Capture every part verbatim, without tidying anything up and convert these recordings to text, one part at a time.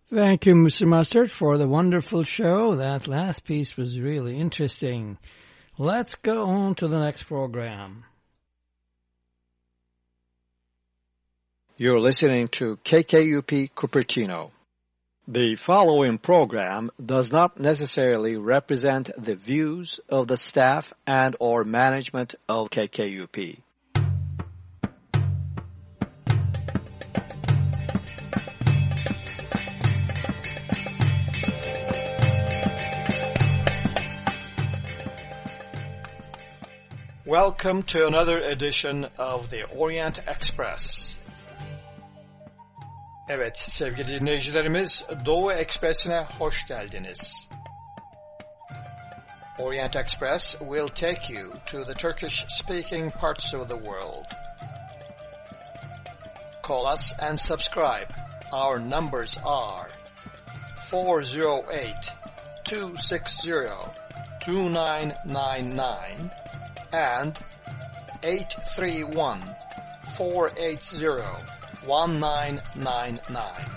Thank you, Mister Mustard, for the wonderful show. That last piece was really interesting. Let's go on to the next program. You're listening to K K U P Cupertino. The following program does not necessarily represent the views of the staff and or management of K K U P. Welcome to another edition of the Orient Express. Evet sevgili dinleyicilerimiz, Doğu Ekspresi'ne hoş geldiniz. Orient Express will take you to the Turkish-speaking parts of the world. Call us and subscribe. Our numbers are four oh eight, two six zero, two nine nine nine and eight three one, four eight zero, one nine nine nine.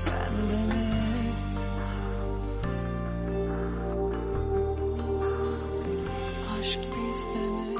sende mi? Aşk bizde mi?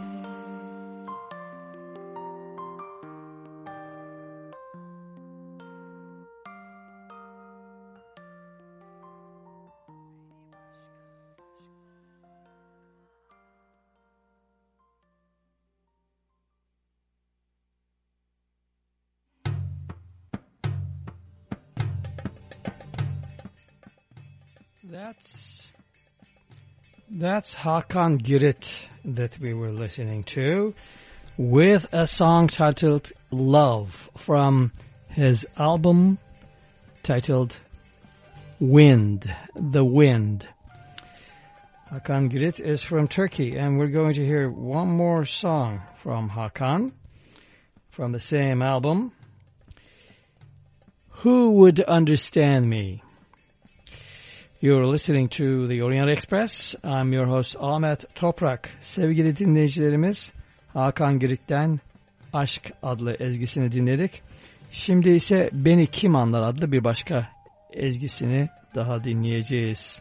That's that's Hakan Girit that we were listening to with a song titled Love from his album titled Wind, The Wind. Hakan Girit is from Turkey, and we're going to hear one more song from Hakan from the same album. Who Would Understand Me? You're listening to the Orient Express. I'm your host Ahmet Toprak. Sevgili dinleyicilerimiz, Hakan Girit'ten Aşk adlı ezgisini dinledik. Şimdi ise Beni Kim Anlar adlı bir başka ezgisini daha dinleyeceğiz.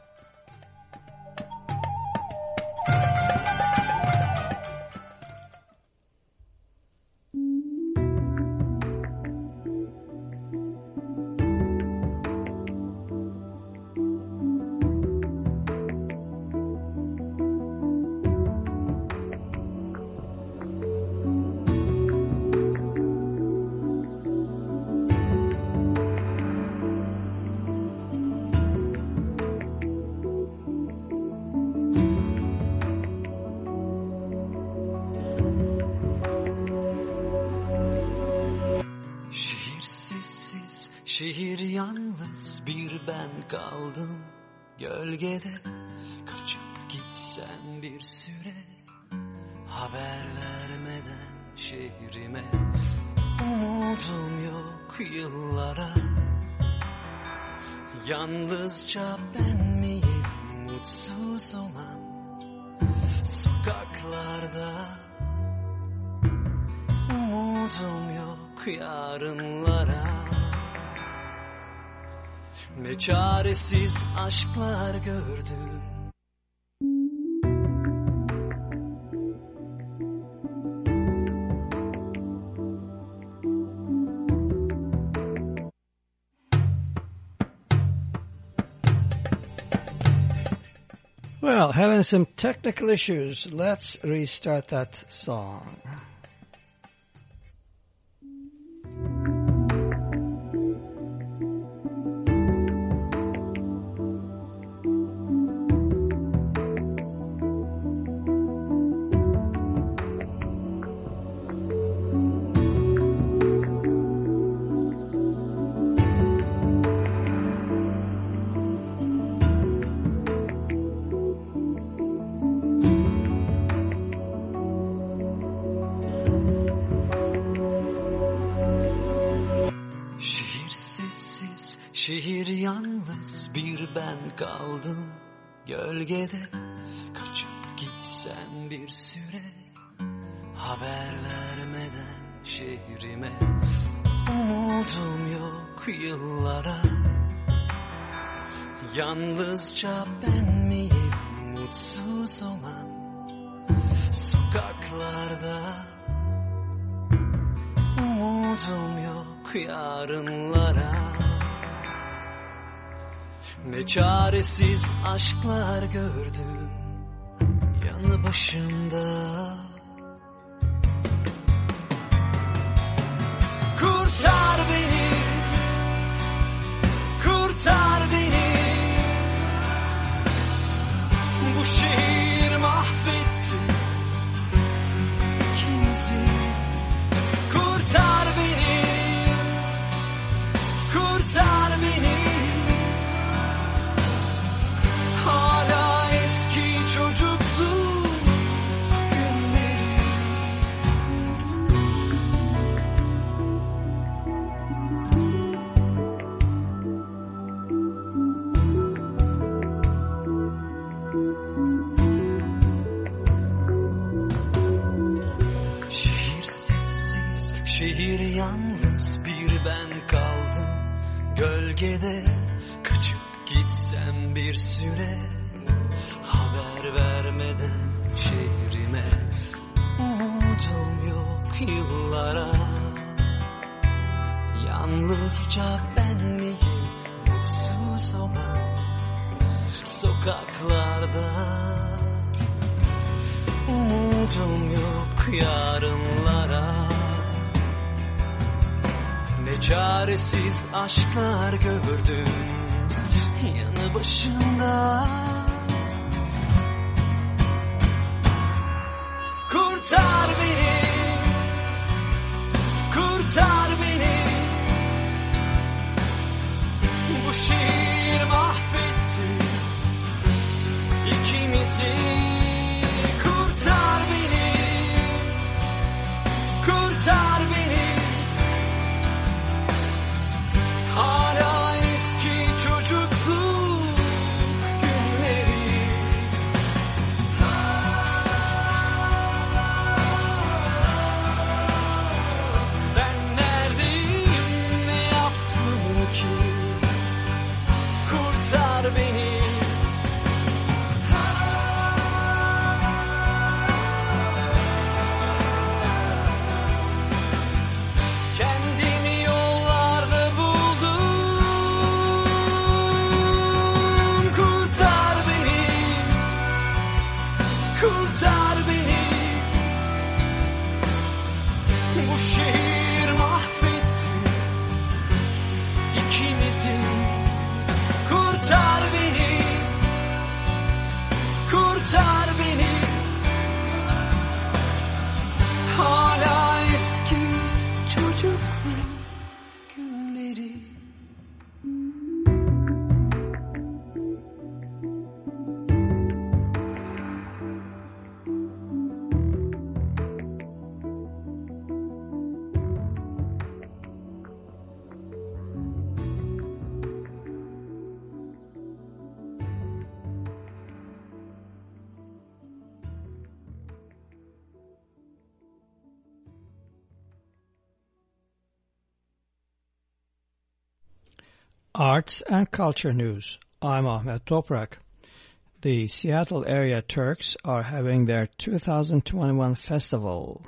Şehir yalnız, bir ben kaldım gölgede. Kaçıp gitsen bir süre, haber vermeden şehrime. Umudum yok yıllara, yalnızca ben miyim mutsuz olan sokaklarda. Umudum yok yarınlara. Ne çaresiz aşklar gördüm. Well, having some technical issues. Let's restart that song. Şehir yalnız, bir ben kaldım gölgede. Kaçıp gitsen bir süre, haber vermeden şehrime. Umudum yok yıllara, yalnızca ben miyim mutsuz olan sokaklarda. Umudum yok yarınlara. Ne çaresiz aşklar gördüm yanı başımda. Kurtar beni, kurtar beni. Bu şehir mahvetti ikimizi. Kurtar beni, kurtar beni. Hala eski çocukluk günleri. Şehir sessiz, şehir yalnız, bir ben kaldım gölge. gölgede kaçıp gitsem bir süre, haber vermeden şehrime. Umudum yok yıllara, yalnızca benliğim mutsuz olan sokaklarda. Umudum yok yarınlara, ne çaresiz aşklar gördüm yanı başında. Kurtar beni, kurtar beni, bu şiir mahvetti ikimizi. Kurtar beni, kurtar beni, hala eski çocukluk günleri. Ben neredeyim, ne yaptım ki? Kurtar beni. Kendimi yollarda buldum. Kurtar beni, kurtar beni, bu şehir mahvetti ikimizi. Kurtar beni, kurtar beni, hala eski çocukluk günleri. Arts and Culture News. I'm Ahmet Toprak. The Seattle area Turks are having their two thousand twenty-one festival.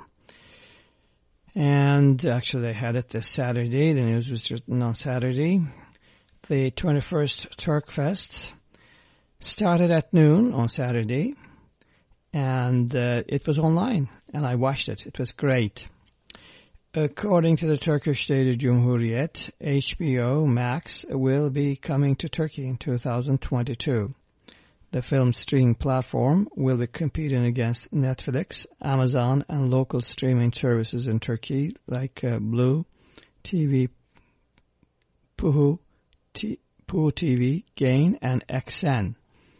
And actually they had it this Saturday. The news was written on Saturday. The twenty-first Turk Fest started at noon on Saturday. And uh, it was online. And I watched it. It was great. According to the Turkish state of Cumhuriyet, H B O Max will be coming to Turkey in two thousand twenty-two. The film streaming platform will be competing against Netflix, Amazon, and local streaming services in Turkey like uh, Blue, T V, Puhu, T- Puhu T V, Gain, and X N.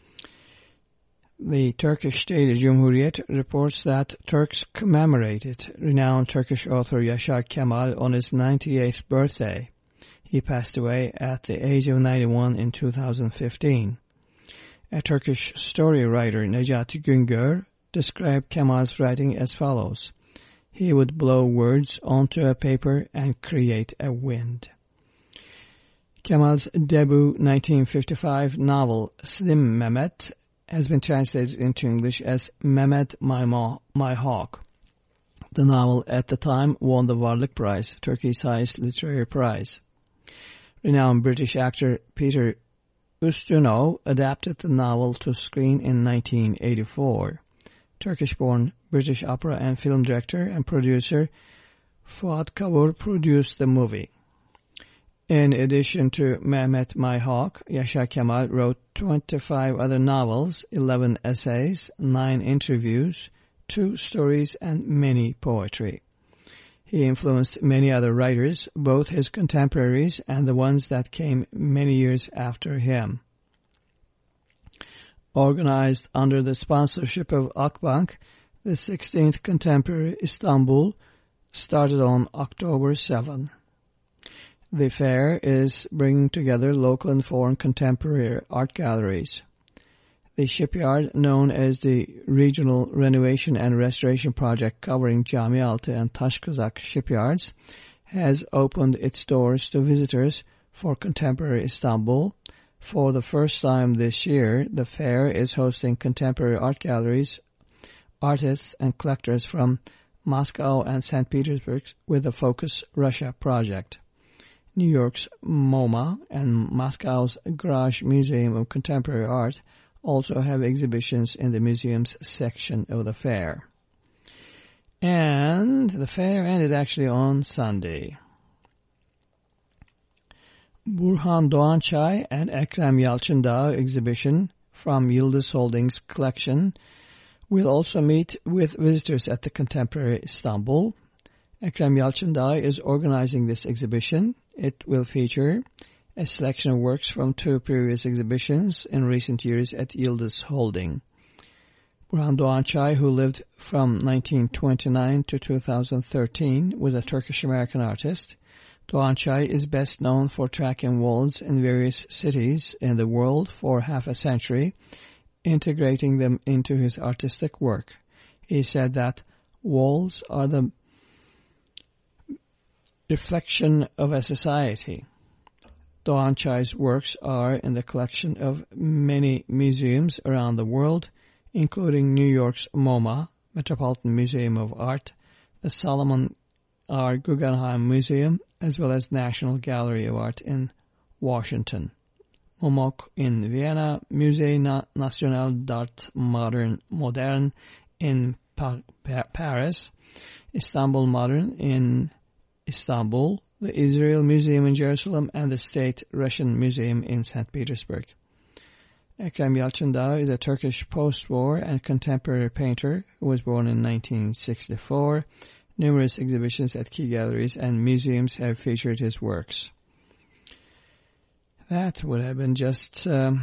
The Turkish state of Cumhuriyet reports that Turks commemorated renowned Turkish author Yaşar Kemal on his ninety-eighth birthday. He passed away at the age of ninety-one in two thousand fifteen. A Turkish story writer, Necati Güngör, described Kemal's writing as follows. He would blow words onto a paper and create a wind. Kemal's debut nineteen fifty-five novel, Slim Mehmet, has been translated into English as Mehmet My, Ma- My Hawk. The novel at the time won the Varlık Prize, Turkey's highest literary prize. Renowned British actor Peter Ustinov adapted the novel to screen in nineteen eighty-four. Turkish-born British opera and film director and producer Fuat Kavur produced the movie. In addition to Mehmet My Hawk, Yaşar Kemal wrote twenty-five other novels, eleven essays, nine interviews, two stories, and many poetry. He influenced many other writers, both his contemporaries and the ones that came many years after him. Organized under the sponsorship of Akbank, the sixteenth Contemporary Istanbul started on October seventh. The fair is bringing together local and foreign contemporary art galleries. The shipyard, known as the Regional Renovation and Restoration Project covering Camialtı and Taşkızak shipyards, has opened its doors to visitors for Contemporary Istanbul. For the first time this year, the fair is hosting contemporary art galleries, artists, and collectors from Moscow and Saint Petersburg with the Focus Russia project. New York's MoMA and Moscow's Garage Museum of Contemporary Art also have exhibitions in the museum's section of the fair. And the fair ended actually on Sunday. Burhan Doğançay and Ekrem Yalçındağ exhibition from Yıldız Holdings collection will also meet with visitors at the Contemporary Istanbul. Ekrem Yalçındağ is organizing this exhibition. It will feature a selection of works from two previous exhibitions in recent years at Yıldız Holding. Burhan Doğançay, who lived from nineteen twenty-nine to two thousand thirteen, was a Turkish-American artist. Doğançay is best known for tracking walls in various cities in the world for half a century, integrating them into his artistic work. He said that walls are the reflection of a society. Doğançay's works are in the collection of many museums around the world, including New York's MoMA, Metropolitan Museum of Art, the Solomon R. Guggenheim Museum, as well as National Gallery of Art in Washington, M O C in Vienna, Musée National d'Art Modern, Modern in pa pa Paris, Istanbul Modern in Istanbul, the Israel Museum in Jerusalem, and the State Russian Museum in Saint Petersburg. Ekrem Yalçındağ is a Turkish post-war and contemporary painter who was born in nineteen sixty-four. Numerous exhibitions at key galleries and museums have featured his works. That would have been just um,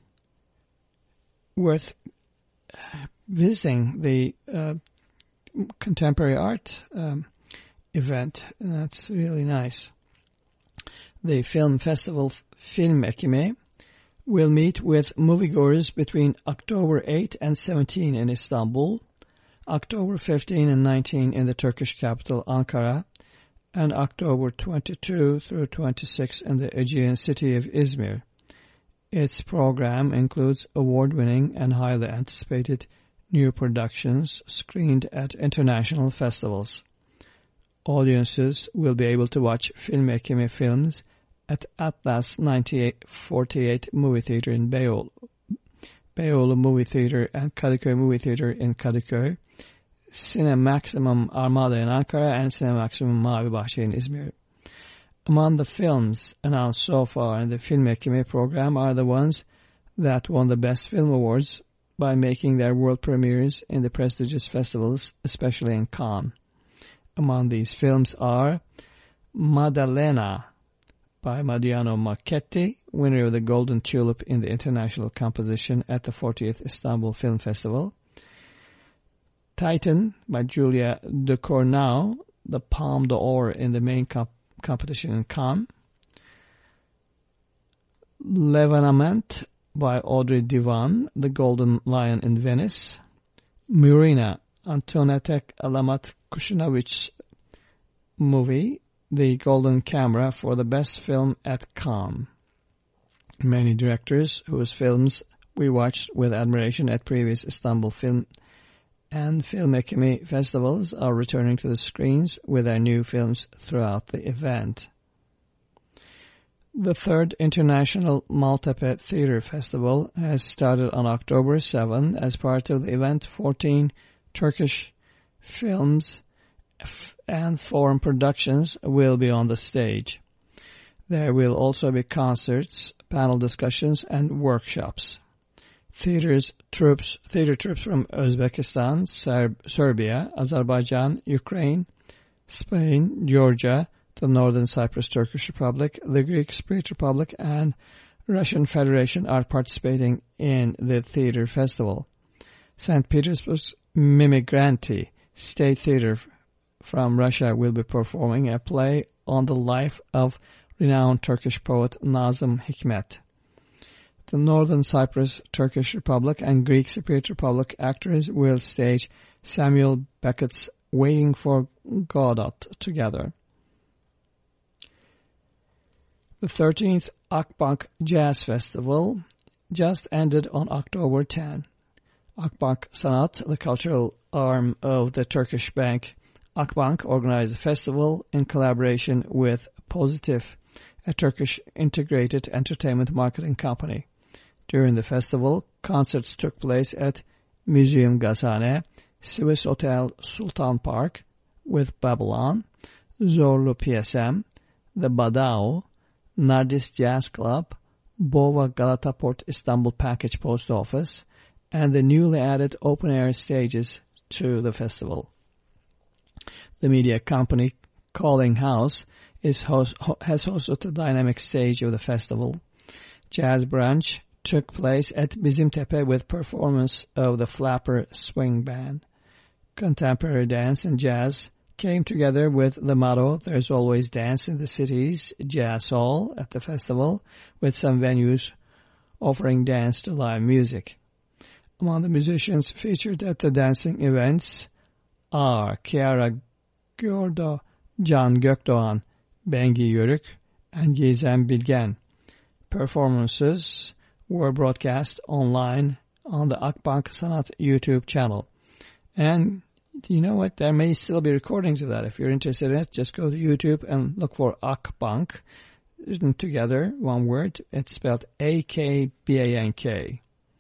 worth visiting the uh, contemporary art um, event. That's really nice. The film festival Film Ekimi will meet with moviegoers between October eighth and seventeenth in Istanbul, October fifteenth and nineteenth in the Turkish capital Ankara, and October twenty-second through twenty-sixth in the Aegean city of Izmir. Its program includes award-winning and highly anticipated new productions screened at international festivals. Audiences will be able to watch Film Ekimi films at Atlas ninety-eight forty-eight Movie Theater in Beyoğlu, Beyoğlu Movie Theater and Kadıköy Movie Theater in Kadıköy, Cine Maximum Armada in Ankara, and Cine Maximum Mavi Bahçe in Izmir. Among the films announced so far in the Film Ekimi program are the ones that won the Best Film Awards by making their world premieres in the prestigious festivals, especially in Cannes. Among these films are Maddalena by Mariano Marchetti, winner of the Golden Tulip in the International Composition at the fortieth Istanbul Film Festival. Titan by Julia Ducournau, the Palme d'Or in the main comp competition in Cannes. L'Evénement by Audrey Divan, the Golden Lion in Venice. Murina, Antoinette Alamat Kushinavich's movie, the Golden Camera for the best film at Cannes. Many directors whose films we watched with admiration at previous Istanbul Film and Film Ekimi festivals are returning to the screens with their new films throughout the event. The third International Maltepe Theatre Festival has started on October seventh. As part of the event, fourteen Turkish films and foreign productions will be on the stage. There will also be concerts, panel discussions, and workshops. Theaters, troops, theater troops from Uzbekistan, Serb, Serbia, Azerbaijan, Ukraine, Spain, Georgia, the Northern Cyprus Turkish Republic, the Greek Spirit Republic, and Russian Federation are participating in the theater festival. Saint Petersburg's Mimigranti State Theater from Russia will be performing a play on the life of renowned Turkish poet Nazım Hikmet. The Northern Cyprus Turkish Republic and Greek Cypriot Republic actors will stage Samuel Beckett's Waiting for Godot together. The thirteenth Akbank Jazz Festival just ended on October tenth. Akbank Sanat, the cultural arm of the Turkish bank Akbank, organized the festival in collaboration with Positif, a Turkish integrated entertainment marketing company. During the festival, concerts took place at Museum Gazhane, Swiss Hotel Sultan Park with Babylon, Zorlu P S M, the Badao, Nardis Jazz Club, Bova Galataport Istanbul Package Post Office, and the newly added open-air stages to the festival. The media company Calling House is host, ho, has hosted the dynamic stage of the festival. Jazz Brunch took place at Bizimtepe with performance of the Flapper Swing Band. Contemporary dance and jazz came together with the motto, "There's always dance in the city's Jazz Hall" at the festival, with some venues offering dance to live music. Among the musicians featured at the dancing events are Kiara Gördo, Can Gökdoğan, Bengi Yörük, and Gizem Bilgen. Performances were broadcast online on the Akbank Sanat YouTube channel. And you know what? There may still be recordings of that. If you're interested in it, just go to YouTube and look for Akbank. Written together, one word. It's spelled A K B A N K.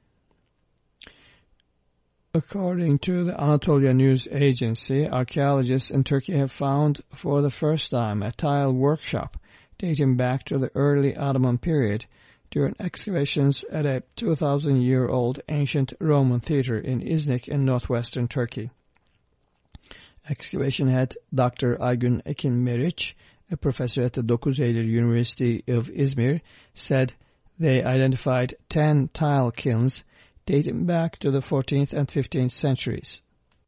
According to the Anatolia News Agency, archaeologists in Turkey have found for the first time a tile workshop dating back to the early Ottoman period during excavations at a two thousand year old ancient Roman theater in Iznik in northwestern Turkey. Excavation head Doctor Aygün Ekin Meriç, a professor at the Dokuz Eylül University of Izmir, said they identified ten tile kilns dating back to the fourteenth and fifteenth centuries.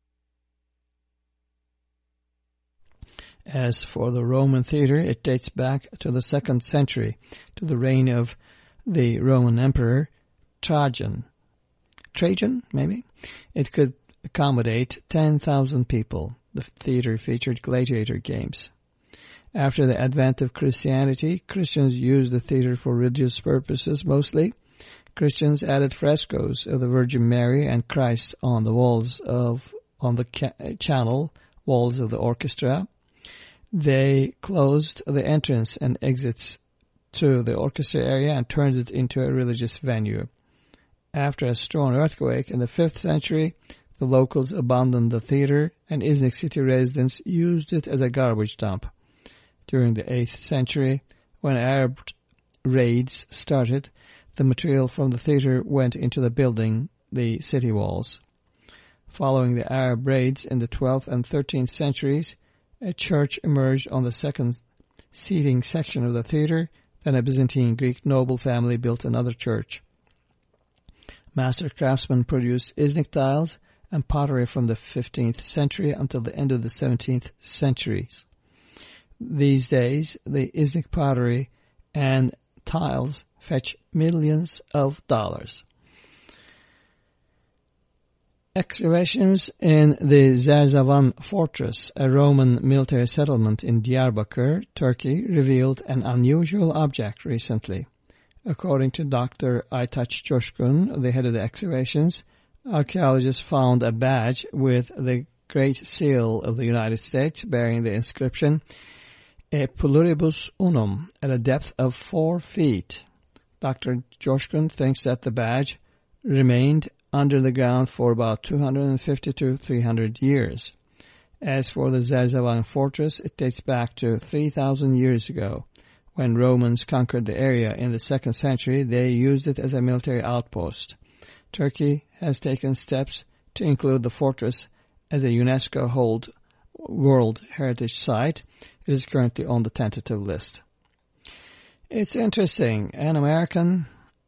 As for the Roman theater, it dates back to the second century, to the reign of the Roman Emperor Trajan. Trajan, maybe? It could accommodate ten thousand people. The theater featured gladiator games. After the advent of Christianity, Christians used the theater for religious purposes mostly. Christians added frescoes of the Virgin Mary and Christ on the walls of on the ca- channel walls of the orchestra. They closed the entrance and exits to the orchestra area and turned it into a religious venue. After a strong earthquake in the fifth century, the locals abandoned the theater and Iznik city residents used it as a garbage dump. During the eighth century, when Arab raids started, the material from the theater went into the building, the city walls. Following the Arab raids in the twelfth and thirteenth centuries, a church emerged on the second seating section of the theater. Then a Byzantine Greek noble family built another church. Master craftsmen produced Iznik tiles and pottery from the fifteenth century until the end of the seventeenth centuries. These days, the Iznik pottery and tiles fetch millions of dollars. Excavations in the Zerzavan Fortress, a Roman military settlement in Diyarbakir, Turkey, revealed an unusual object recently. According to Doctor Aytaç Coşkun, the head of the excavations, archaeologists found a badge with the Great Seal of the United States bearing the inscription "E pluribus unum" at a depth of four feet. Doctor Coşkun thinks that the badge remained under the ground for about two hundred fifty to three hundred years. As for the Zerzavan fortress, it dates back to three thousand years ago. When Romans conquered the area in the second century, they used it as a military outpost. Turkey has taken steps to include the fortress as a UNESCO hold World Heritage Site. It is currently on the tentative list. It's interesting. An American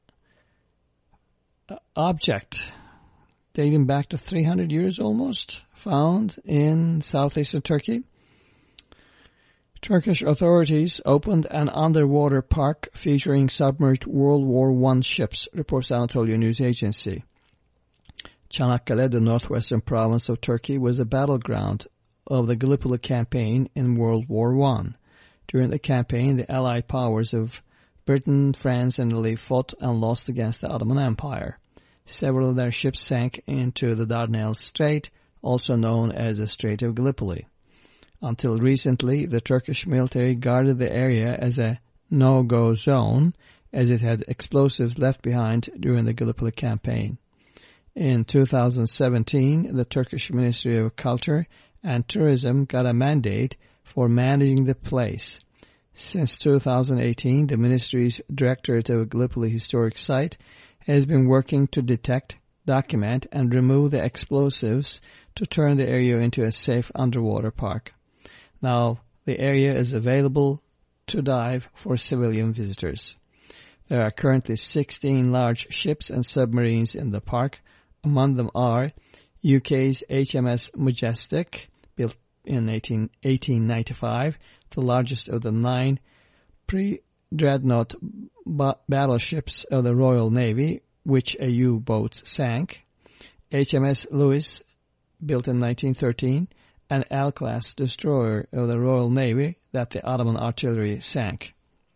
object dating back to three hundred years almost, found in southeastern Turkey. Turkish authorities opened an underwater park featuring submerged World War One ships, reports Anatolia News Agency. Çanakkale, the northwestern province of Turkey, was a battleground of the Gallipoli campaign in World War One. During the campaign, the Allied powers of Britain, France, and Italy fought and lost against the Ottoman Empire. Several of their ships sank into the Dardanelles Strait, also known as the Strait of Gallipoli. Until recently, the Turkish military guarded the area as a no-go zone, as it had explosives left behind during the Gallipoli campaign. In two thousand seventeen, the Turkish Ministry of Culture and Tourism got a mandate for managing the place. Since two thousand eighteen, the ministry's Directorate of Gallipoli Historic Site has been working to detect, document, and remove the explosives to turn the area into a safe underwater park. Now, the area is available to dive for civilian visitors. There are currently sixteen large ships and submarines in the park. Among them are U K's H M S Majestic, built in eighteen ninety-five, the largest of the nine pre-dreadnought ba battleships of the Royal Navy, which a U-boat sank; H M S Louis, built in nineteen thirteen, an L-class destroyer of the Royal Navy that the Ottoman artillery sank.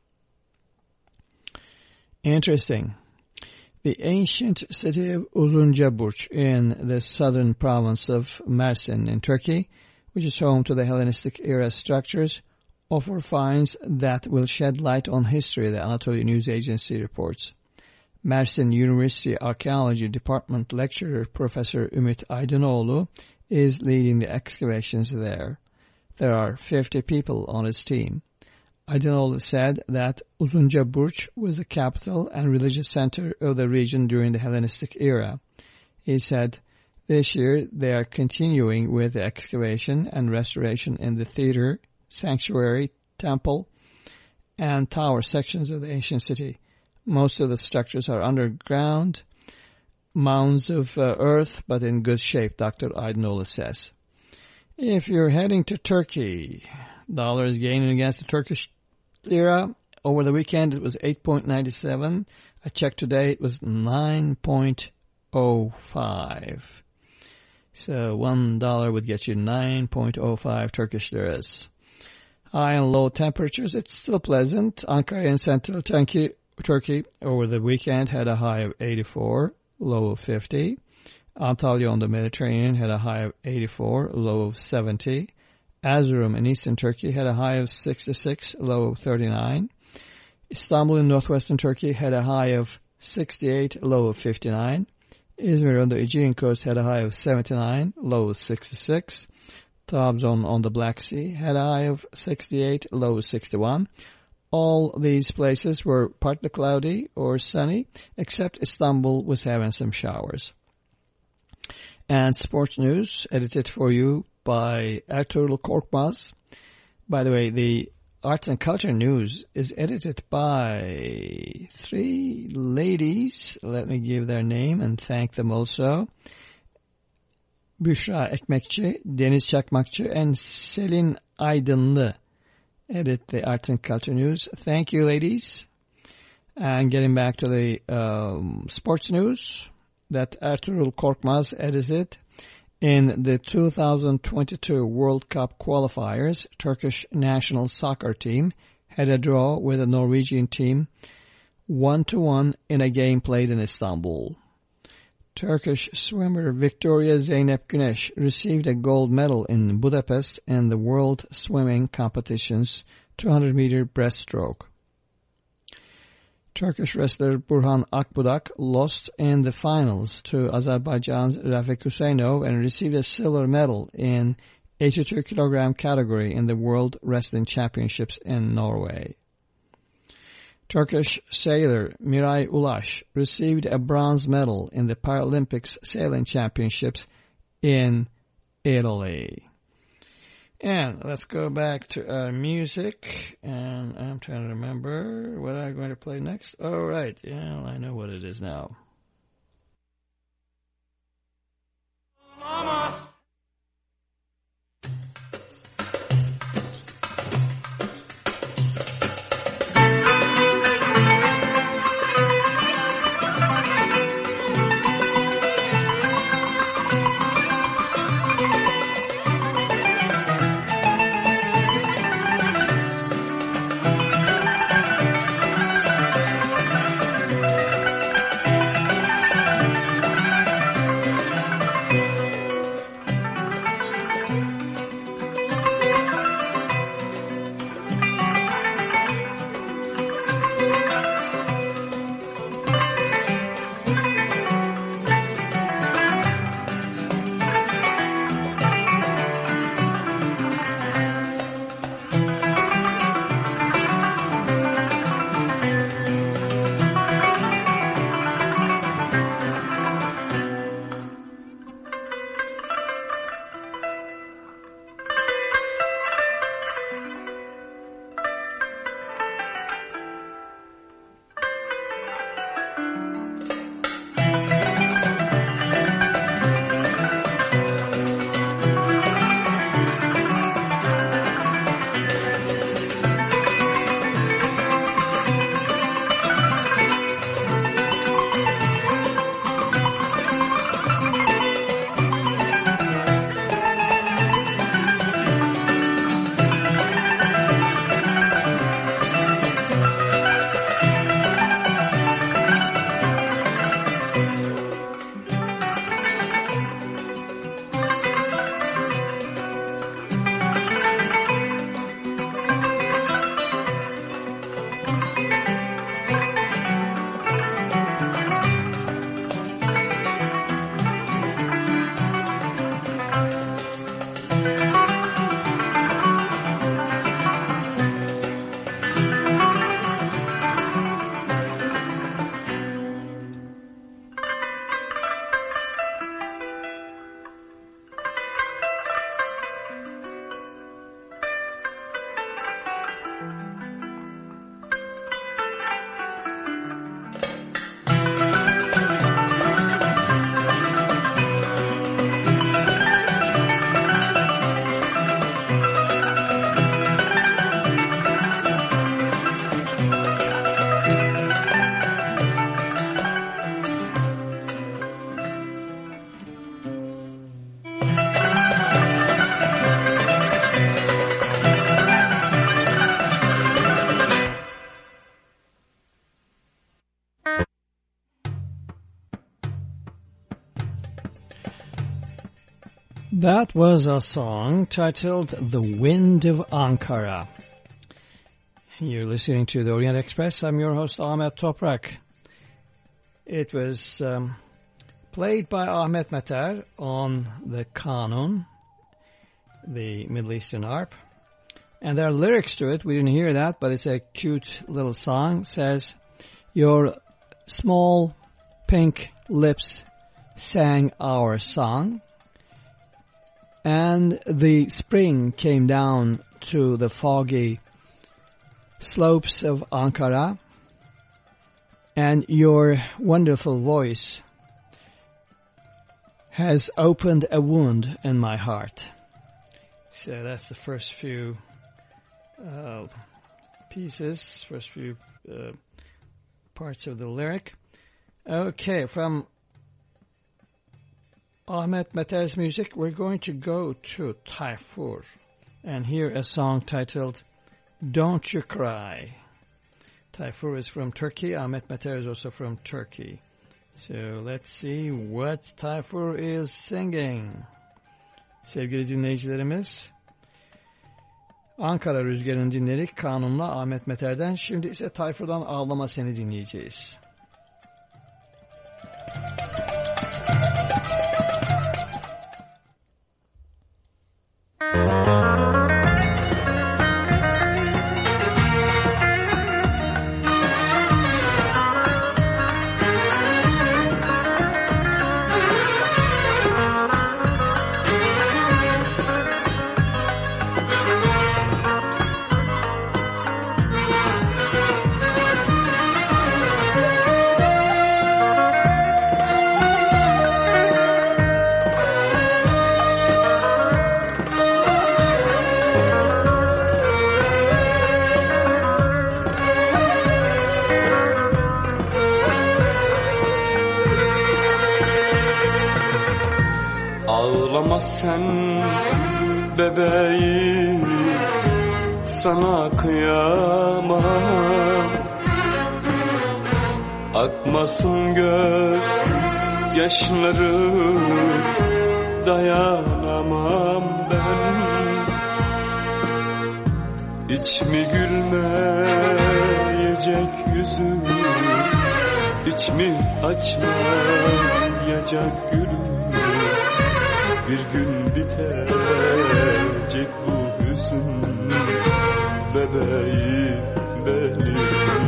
Interesting. The ancient city of Uzuncaburç in the southern province of Mersin in Turkey, which is home to the Hellenistic era structures, offer finds that will shed light on history, the Anatolia News Agency reports. Mersin University Archaeology Department lecturer Professor Ümit Aydınoğlu is leading the excavations there. There are fifty people on his team. Aydınoğlu said that Uzuncaburç was the capital and religious center of the region during the Hellenistic era. He said this year they are continuing with the excavation and restoration in the theater, sanctuary, temple, and tower sections of the ancient city. Most of the structures are underground, mounds of uh, earth, but in good shape, Doctor Aydınoğlu says. If you're heading to Turkey, dollar is gaining against the Turkish lira. Over the weekend, it was eight point nine seven. I checked today, it was nine point oh five. So one dollar would get you nine point oh five Turkish liras. High and low temperatures, it's still pleasant. Ankara in central Turkey, Turkey over the weekend had a high of eighty-four, low of fifty. Antalya on the Mediterranean had a high of eighty-four, low of seventy. Erzurum in eastern Turkey had a high of sixty-six, low of thirty-nine. Istanbul in northwestern Turkey had a high of sixty-eight, low of fifty-nine. Izmir on the Aegean coast had a high of seventy-nine, low of sixty-six. Trabzon on the Black Sea had a high of sixty-eight, low of sixty-one. All these places were partly cloudy or sunny, except Istanbul was having some showers. And sports news, edited for you by Ertuğrul Korkmaz. By the way, the arts and culture news is edited by three ladies. Let me give their name and thank them also. Büşra Ekmekçi, Deniz Çakmakçı, and Selin Aydınlı edit the arts and culture news. Thank you, ladies. And getting back to the um, sports news that Ertuğrul Korkmaz edited. In the two thousand twenty-two World Cup qualifiers, Turkish national soccer team had a draw with a Norwegian team one to one in a game played in Istanbul. Turkish swimmer Victoria Zeynep Güneş received a gold medal in Budapest in the World Swimming Competition's two hundred meter breaststroke. Turkish wrestler Burhan Akbudak lost in the finals to Azerbaijan's Rafik Huseynov and received a silver medal in eighty-two kilogram category in the World Wrestling Championships in Norway. Turkish sailor Miray Ulaş received a bronze medal in the Paralympics Sailing Championships in Italy. And let's go back to our music, and I'm trying to remember what I'm going to play next. Oh, right, yeah, I know what it is now. Mama. That was a song titled The Wind of Ankara. You're listening to the Orient Express. I'm your host, Ahmet Toprak. It was um, played by Ahmet Meter on the Kanun, the Middle Eastern harp. And there are lyrics to it. We didn't hear that, but it's a cute little song. It says, your small pink lips sang our song. And the spring came down to the foggy slopes of Ankara, and your wonderful voice has opened a wound in my heart. So that's the first few uh, pieces, first few uh, parts of the lyric. Okay, from Ahmet Meter's music, we're going to go to Tayfur and hear a song titled Don't You Cry. Tayfur is from Turkey. Ahmet Meter is also from Turkey. So let's see what Tayfur is singing. Sevgili dinleyicilerimiz, Ankara Rüzgarı'nı dinledik Kanun'la Ahmet Meter'den. Şimdi ise Tayfur'dan Ağlama Seni dinleyeceğiz. Ağlama sen bebeğim, sana kıyamam. Akmasın göz yaşları, dayanamam ben. Hiç mi gülmeyecek yüzüm, hiç mi açmayacak gülüm? Bir gün bitecek bu hüzün, bebeğim benim.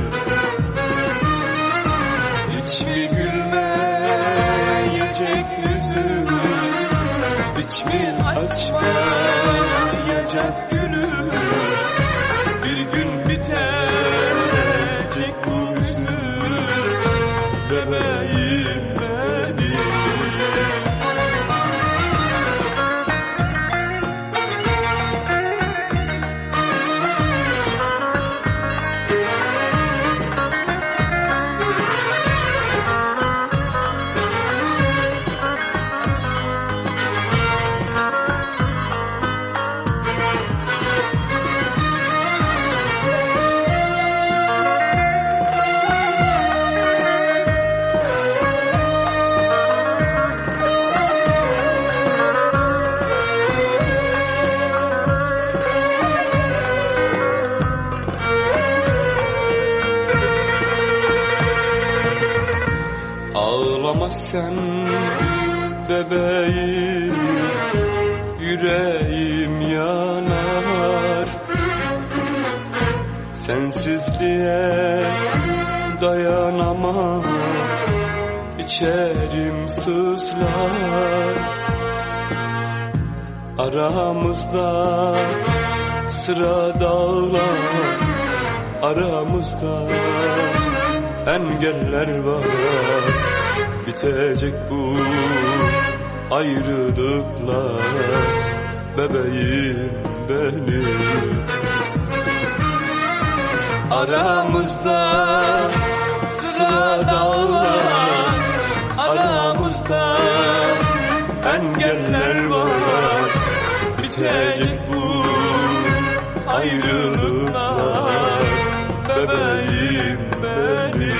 Hiç mi gülmeyecek yüzüm, hiç mi açmayacak gülüm? Bir gün bitecek bu hüzün, bebeğim benim. Ağlama sen bebeğim, yüreğim yanar. Sensizliğe dayanamam, içerim sızlar. Aramızda sıra dağlar, aramızda engeller var. Bitecek bu ayrılıklar, bebeğim benim. Aramızda sıra dağlar, aramızda engeller var. Bitecek bu ayrılıklar, bebeğim benim.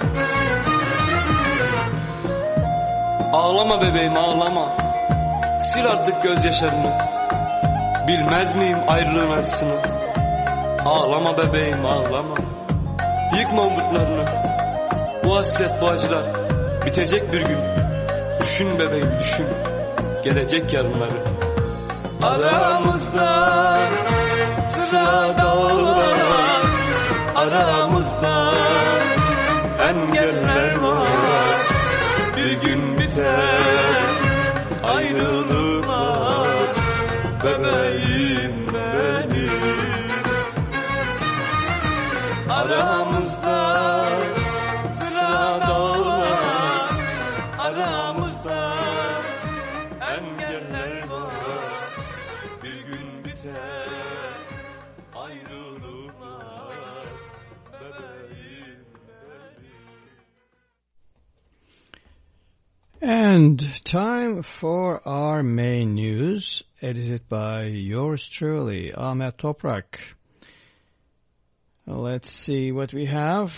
Ağlama bebeğim ağlama, Sil artık gözyaşlarını. Bilmez miyim ayrılığın acısını? Ağlama bebeğim ağlama. Yıkma umutlarını. Bu hasret bu acılar bitecek bir gün. Düşün bebeğim düşün. Gelecek yarınları. Aramızda sıra dağlar, aramızda engeller var. Bir gün biter ayrılıklar, bebeğim benim. Aramızda sıra dağlar, aramızda engeller var. Bir gün biter ayrılıklar, bebeğim benim. And time for our main news, edited by yours truly, Ahmet Toprak. Let's see what we have.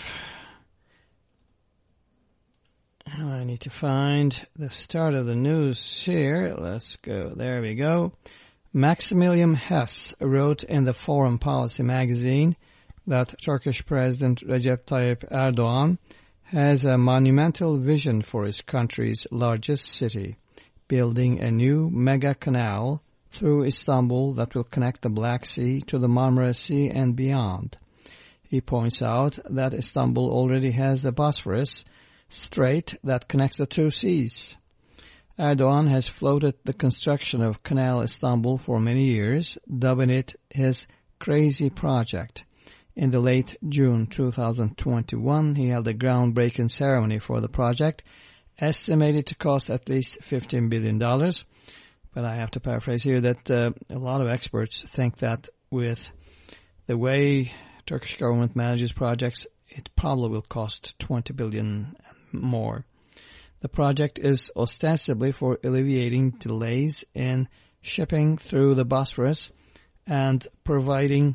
I need to find the start of the news here. Let's go. There we go. Maximilian Hess wrote in the Foreign Policy magazine that Turkish President Recep Tayyip Erdogan has a monumental vision for his country's largest city, building a new mega canal through Istanbul that will connect the Black Sea to the Marmara Sea and beyond. He points out that Istanbul already has the Bosphorus Strait that connects the two seas. Erdogan has floated the construction of Canal Istanbul for many years, dubbing it his crazy project. In the late June two thousand twenty-one, he held a groundbreaking ceremony for the project, estimated to cost at least fifteen billion dollars. But I have to paraphrase here that uh, a lot of experts think that with the way Turkish government manages projects, it probably will cost twenty billion dollars more. The project is ostensibly for alleviating delays in shipping through the Bosphorus and providing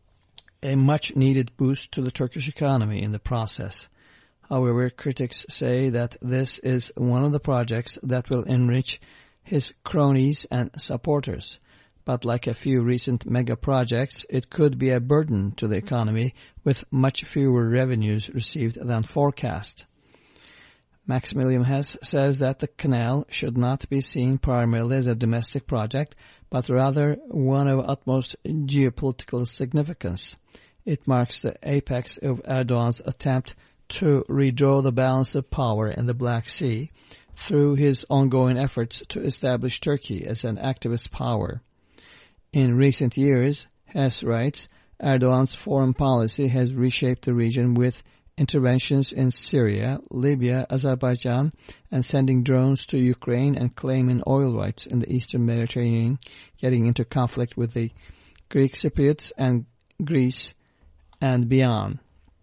a much-needed boost to the Turkish economy in the process. However, critics say that this is one of the projects that will enrich his cronies and supporters. But like a few recent mega projects, it could be a burden to the economy with much fewer revenues received than forecast. Maximilian Hess says that the canal should not be seen primarily as a domestic project, but rather one of utmost geopolitical significance. It marks the apex of Erdogan's attempt to redraw the balance of power in the Black Sea through his ongoing efforts to establish Turkey as an activist power. In recent years, Hess writes, Erdogan's foreign policy has reshaped the region with interventions in Syria, Libya, Azerbaijan, and sending drones to Ukraine and claiming oil rights in the eastern Mediterranean, getting into conflict with the Greek Cypriots and Greece and beyond.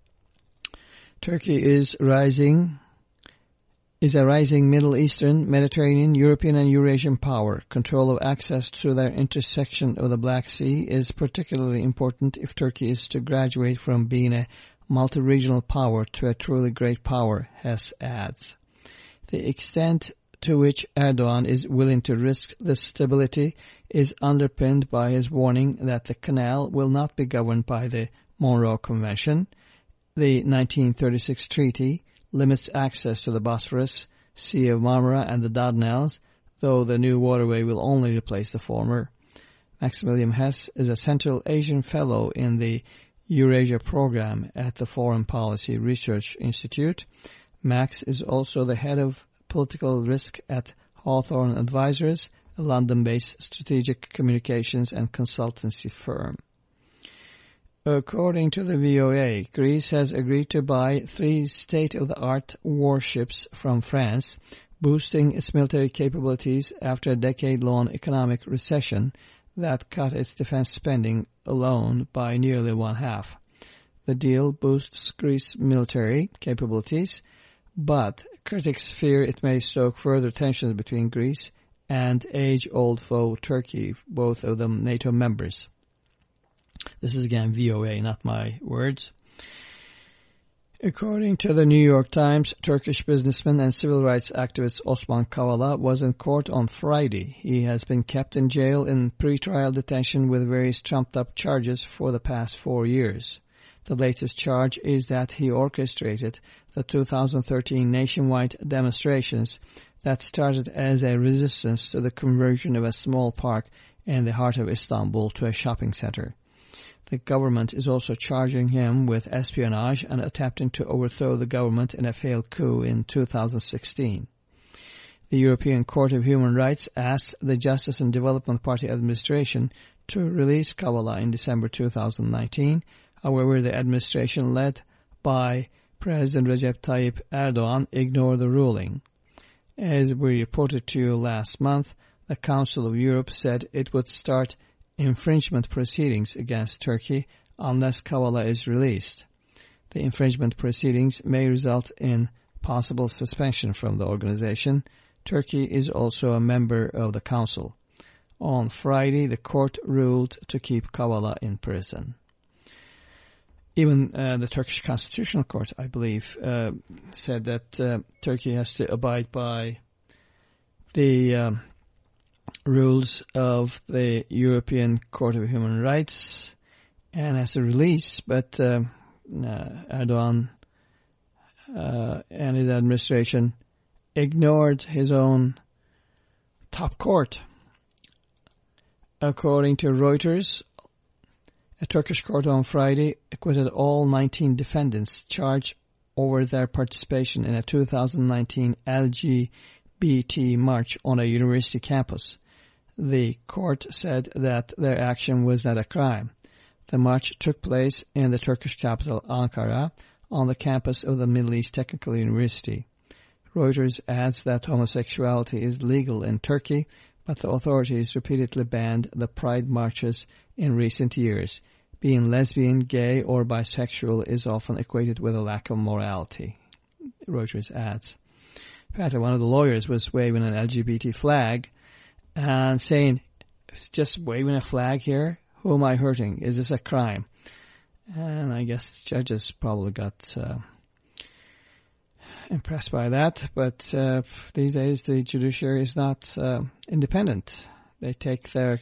Turkey is rising, is a rising Middle Eastern, Mediterranean, European, and Eurasian power. Control of access to their intersection of the Black Sea is particularly important if Turkey is to graduate from being a multi-regional power to a truly great power, Hess adds. The extent to which Erdogan is willing to risk this stability is underpinned by his warning that the canal will not be governed by the Monroe Convention. The nineteen thirty-six treaty limits access to the Bosphorus, Sea of Marmara, and the Dardanelles, though the new waterway will only replace the former. Maximilian Hess is a Central Asian Fellow in the Eurasia program at the Foreign Policy Research Institute. Max is also the head of political risk at Hawthorne Advisors, a London-based strategic communications and consultancy firm. According to the V O A, Greece has agreed to buy three state-of-the-art warships from France, boosting its military capabilities after a decade-long economic recession that cut its defense spending alone by nearly one-half. The deal boosts Greece's military capabilities, but critics fear it may stoke further tensions between Greece and age-old foe Turkey, both of them NATO members. This is again V O A, not my words. According to the New York Times, Turkish businessman and civil rights activist Osman Kavala was in court on Friday. He has been kept in jail in pretrial detention with various trumped-up charges for the past four years. The latest charge is that he orchestrated the two thousand thirteen nationwide demonstrations that started as a resistance to the conversion of a small park in the heart of Istanbul to a shopping center. The government is also charging him with espionage and attempting to overthrow the government in a failed coup in two thousand sixteen. The European Court of Human Rights asked the Justice and Development Party administration to release Kavala in December two thousand nineteen. However, the administration led by President Recep Tayyip Erdogan ignored the ruling. As we reported to you last month, the Council of Europe said it would start infringement proceedings against Turkey unless Kavala is released. The infringement proceedings may result in possible suspension from the organization. Turkey is also a member of the Council. On Friday, the court ruled to keep Kavala in prison. Even uh, the Turkish Constitutional Court, I believe, uh, said that uh, Turkey has to abide by the um, rules of the European Court of Human Rights and has to release, but uh, uh, Erdogan uh, and his administration ignored his own top court. According to Reuters, a Turkish court on Friday acquitted all nineteen defendants charged over their participation in a two thousand nineteen L G B T march on a university campus. The court said that their action was not a crime. The march took place in the Turkish capital Ankara on the campus of the Middle East Technical University. Reuters adds that homosexuality is legal in Turkey, but the authorities repeatedly banned the pride marches in recent years. Being lesbian, gay, or bisexual is often equated with a lack of morality, Reuters adds. Apparently, one of the lawyers was waving an L G B T flag and saying, just waving a flag here, who am I hurting? Is this a crime? And I guess judges probably got uh, impressed by that. But uh, these days, the judiciary is not uh, independent. They take their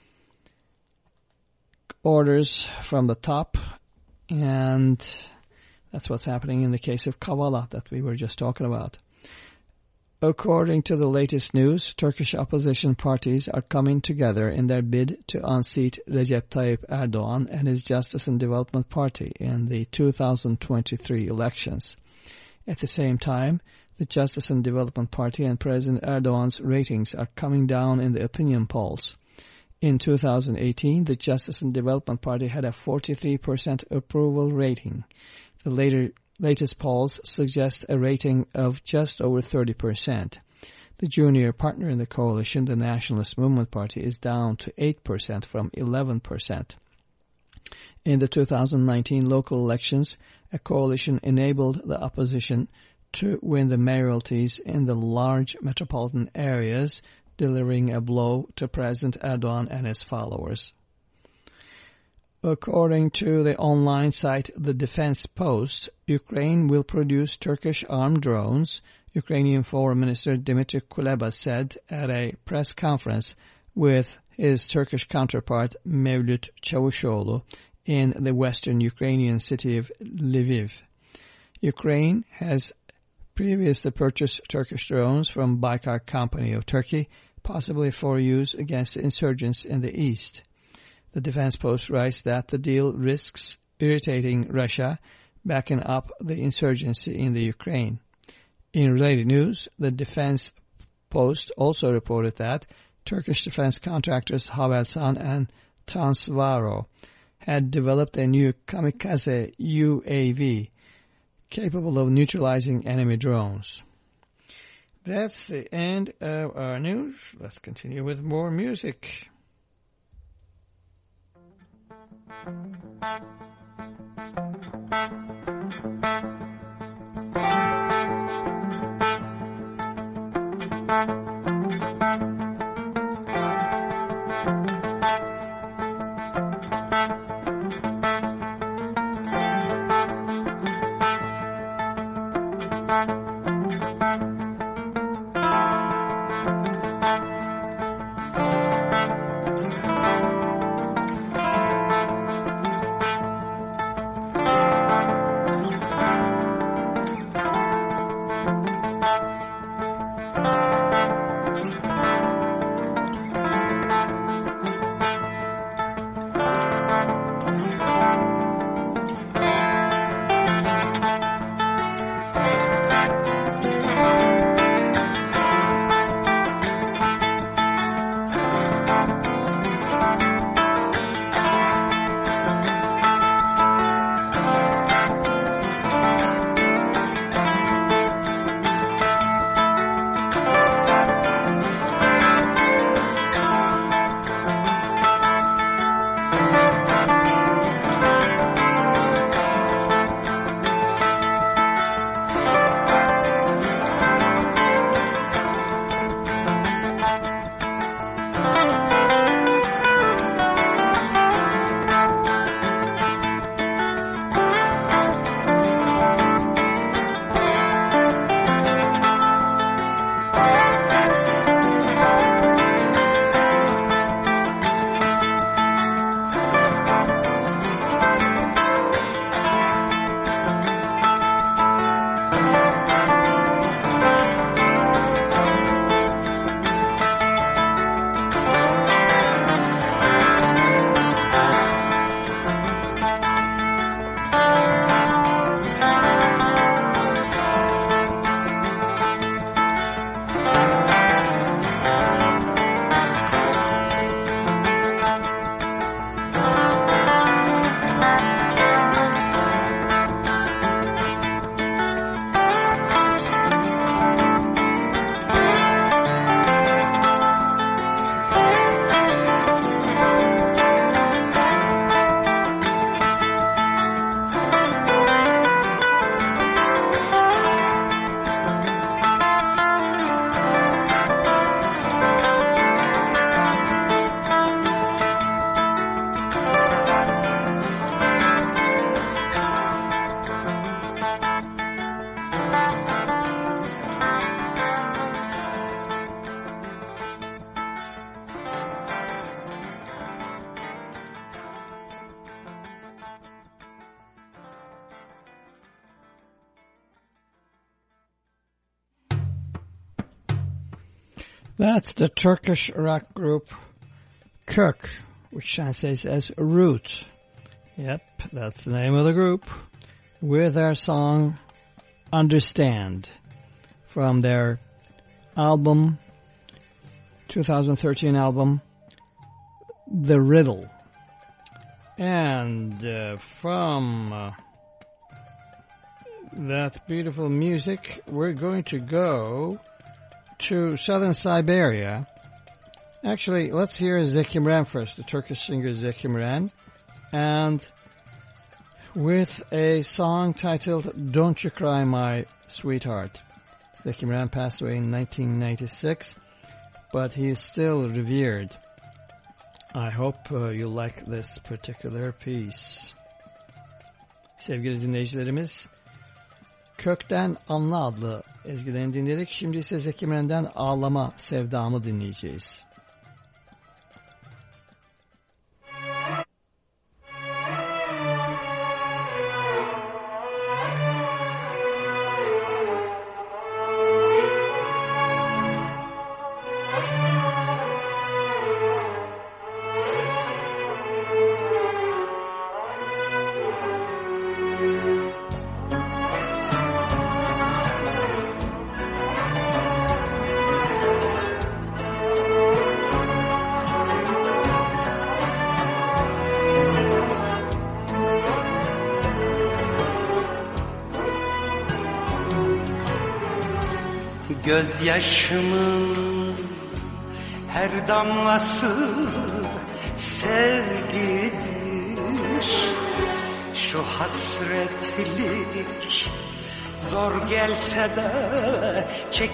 orders from the top, and that's what's happening in the case of Kavala that we were just talking about. According to the latest news, Turkish opposition parties are coming together in their bid to unseat Recep Tayyip Erdogan and his Justice and Development Party in the two thousand twenty-three elections. At the same time, the Justice and Development Party and President Erdogan's ratings are coming down in the opinion polls. In two thousand eighteen, the Justice and Development Party had a forty-three percent approval rating. The later Latest polls suggest a rating of just over thirty percent. The junior partner in the coalition, the Nationalist Movement Party, is down to eight percent from eleven percent. In the two thousand nineteen local elections, a coalition enabled the opposition to win the mayoralties in the large metropolitan areas, delivering a blow to President Erdogan and his followers. According to the online site The Defense Post, Ukraine will produce Turkish armed drones, Ukrainian Foreign Minister Dmitry Kuleba said at a press conference with his Turkish counterpart Mevlut Çavuşoğlu in the western Ukrainian city of Lviv. Ukraine has previously purchased Turkish drones from Baykar Company of Turkey, possibly for use against the insurgents in the east. The Defense Post writes that the deal risks irritating Russia, backing up the insurgency in the Ukraine. In related news, the Defense Post also reported that Turkish defense contractors Havelsan and Transvaro had developed a new kamikaze U A V capable of neutralizing enemy drones. That's the end of our news. Let's continue with more music. That's the Turkish rock group Kök, which translates as root. Yep, that's the name of the group, with their song Understand from their album, twenty thirteen album, The Riddle. And uh, from uh, that beautiful music, we're going to go to southern Siberia. Actually, let's hear Zeki Müren first, the Turkish singer Zeki Müren, and with a song titled Don't You Cry My Sweetheart. Zeki Müren passed away in nineteen ninety-six, but he is still revered. I hope uh, you like this particular piece. Sevgili dinleyicilerimiz, Kök'ten Anla adlı ezgilerini dinledik. Şimdi ise Zeki Müren'den Ağlama Sevdamı dinleyeceğiz. Gözyaşımın her damlası sevgidir. Şu hasretlik zor gelse de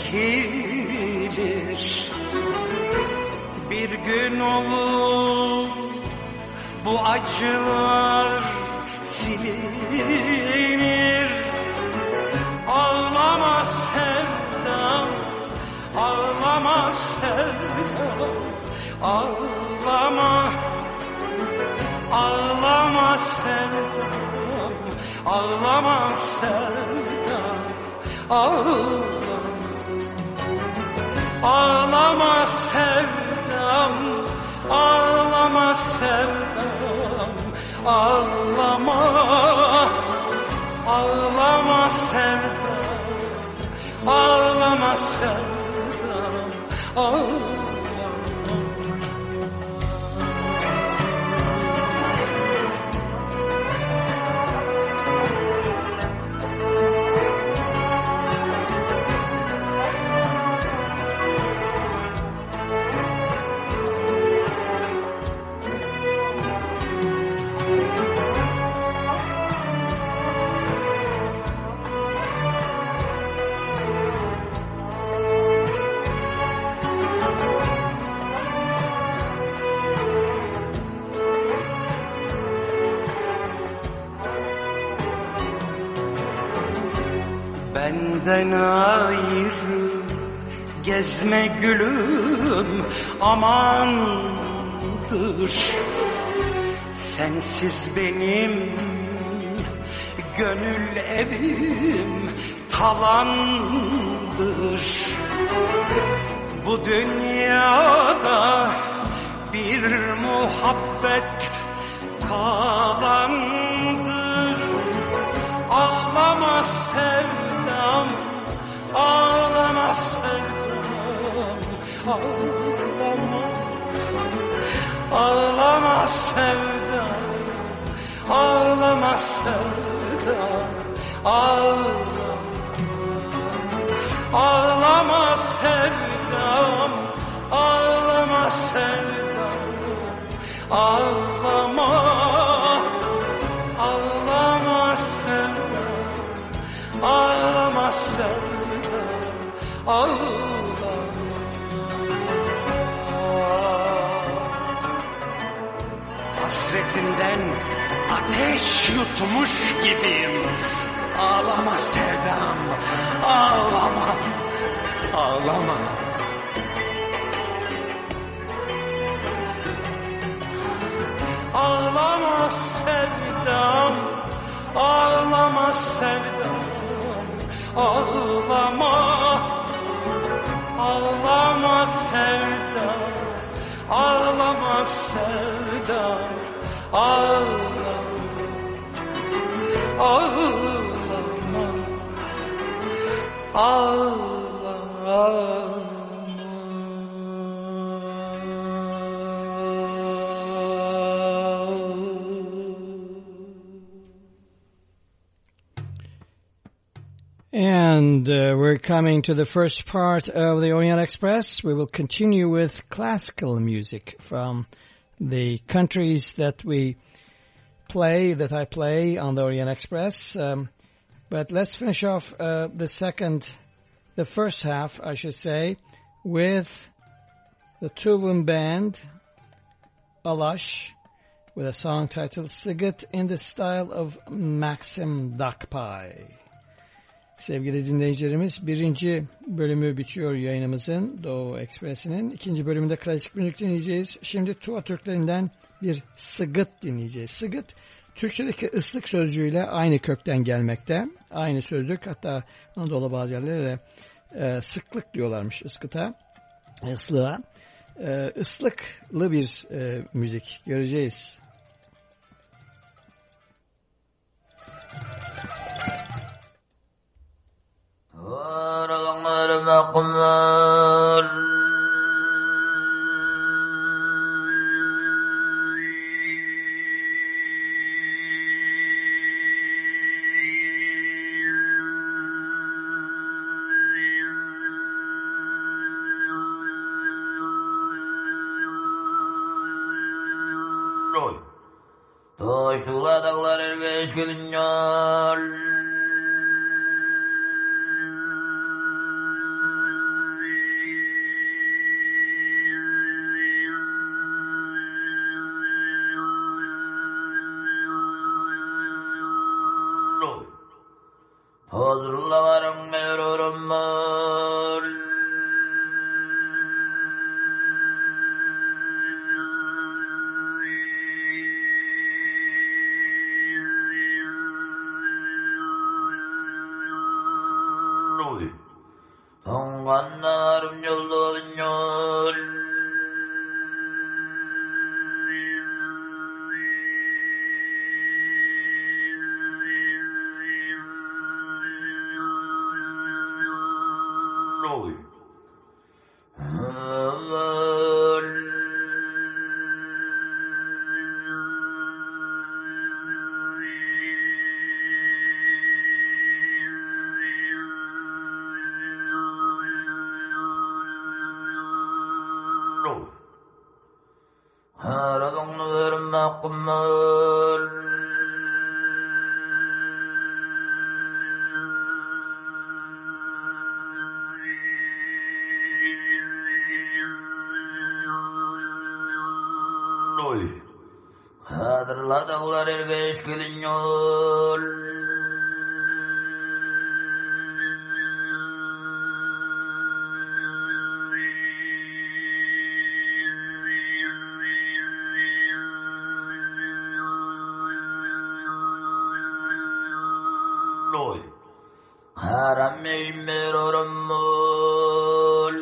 çekilir. Bir gün olur bu acılar silinir. Ağlama sevdam, ağlama sevdam, ağlama, ağlama sevdam, ağlama sevdam, ağlama, ağlama sevdam, ağlama sevdam, ağlama, ağlama sevdam, ağlama sevdam, ağlama. Benden ayrı gezme gülüm amandır. Sensiz benim gönül evim talandır. Bu dünyada bir muhabbet kalandır. Ağlama sevdam, ağlama sevdam, ağlama, ağlama sevdam, ağlama sevdam, ağlama, ağlama sevdam, ağlama sevdam, ağlama, ağlama sevdam, ağlama sevdam, ağlama. Hasretinden ateş yutmuş gibiyim. Ağlama sevdam, ağlama, ağlama. Ağlama sevdam, ağlama sevdam, ağlama, ağlama sevdam, sevdam ağlama ağlama ağlama. And uh, we're coming to the first part of the Orient Express. We will continue with classical music from the countries that we play, that I play on the Orient Express. Um, but let's finish off uh, the second, the first half, I should say, with the Tuvan Band, Alash, with a song titled Sigit in the style of Maxim Dakpay. Sevgili dinleyicilerimiz, birinci bölümü bitiyor yayınımızın, Doğu Ekspresi'nin. İkinci bölümünde klasik müzik dinleyeceğiz. Şimdi Tuva Türklerinden bir sıgıt dinleyeceğiz. Sıgıt, Türkçedeki ıslık sözcüğüyle aynı kökten gelmekte. Aynı sözlük, hatta Anadolu bazı yerlere e, sıklık diyorlarmış ıskıta, ıslığa. E, ıslıklı bir e, müzik göreceğiz. Aralar makmur Taştılar dağlar ergeç gelinler Hazırlavarım merurum var Tanganlarım yıldızıyor Kadırla dağlar ergeç geliyor Karameyim merurum mol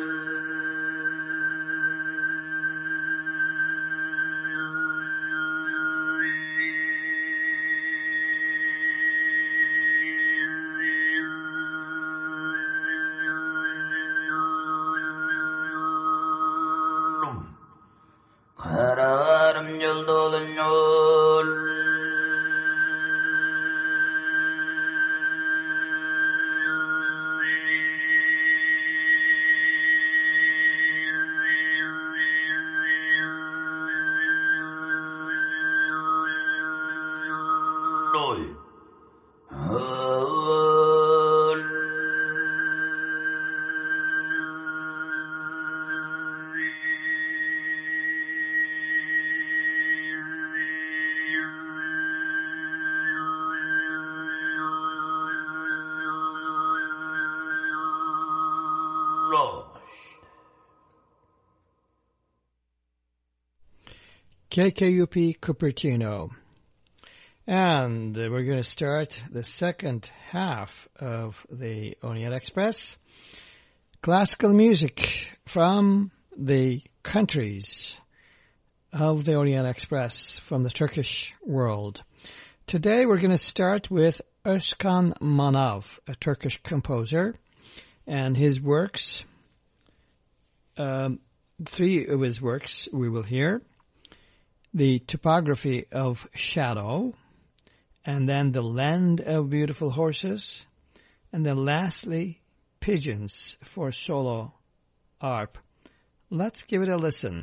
Kararım yıldızın yol K K U P Cupertino. And we're going to start the second half of the Orient Express. Classical music from the countries of the Orient Express from the Turkish world. Today we're going to start with Özkan Manav, a Turkish composer, and his works. Um, three of his works we will hear. The Topography of Shadow, and then The Land of Beautiful Horses, and then lastly, Pigeons for solo harp. Let's give it a listen.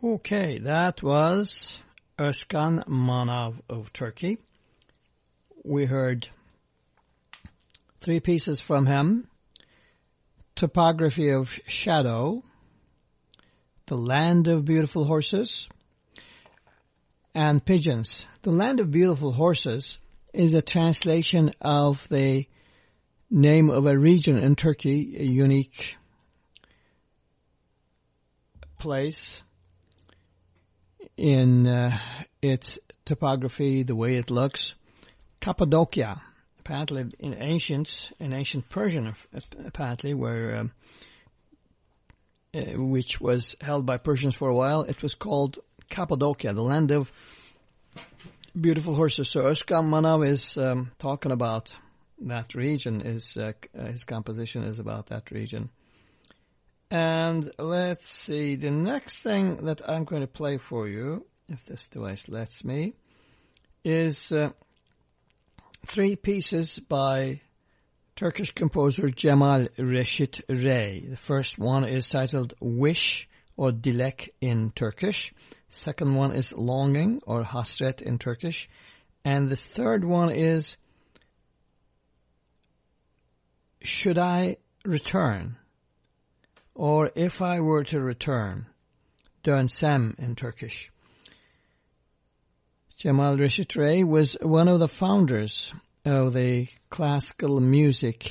Okay, that was Özkan Manav of Turkey. We heard three pieces from him: Topography of Shadow, The Land of Beautiful Horses, and Pigeons. The Land of Beautiful Horses is a translation of the name of a region in Turkey, a unique place in uh, its topography, the way it looks. Cappadocia, apparently in ancient, in ancient Persian, apparently, where um, uh, which was held by Persians for a while. It was called Cappadocia, the land of beautiful horses. So Özkan Manav is um, talking about that region. Is uh, his composition is about that region. And let's see, the next thing that I'm going to play for you, if this device lets me, is uh, three pieces by Turkish composer Cemal Reşit Rey. The first one is titled Wish or Dilek in Turkish. Second one is Longing or Hasret in Turkish. And the third one is Should I Return? Or If I Were to Return, Dönsem in Turkish. Cemal Reşit Rey was one of the founders of the classical music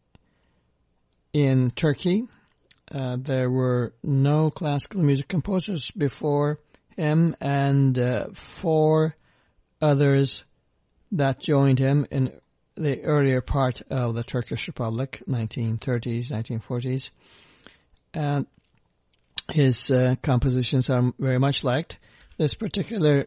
in Turkey. Uh, there were no classical music composers before him, and uh, four others that joined him in the earlier part of the Turkish Republic, nineteen thirties, nineteen forties. And his uh, compositions are very much liked. This particular,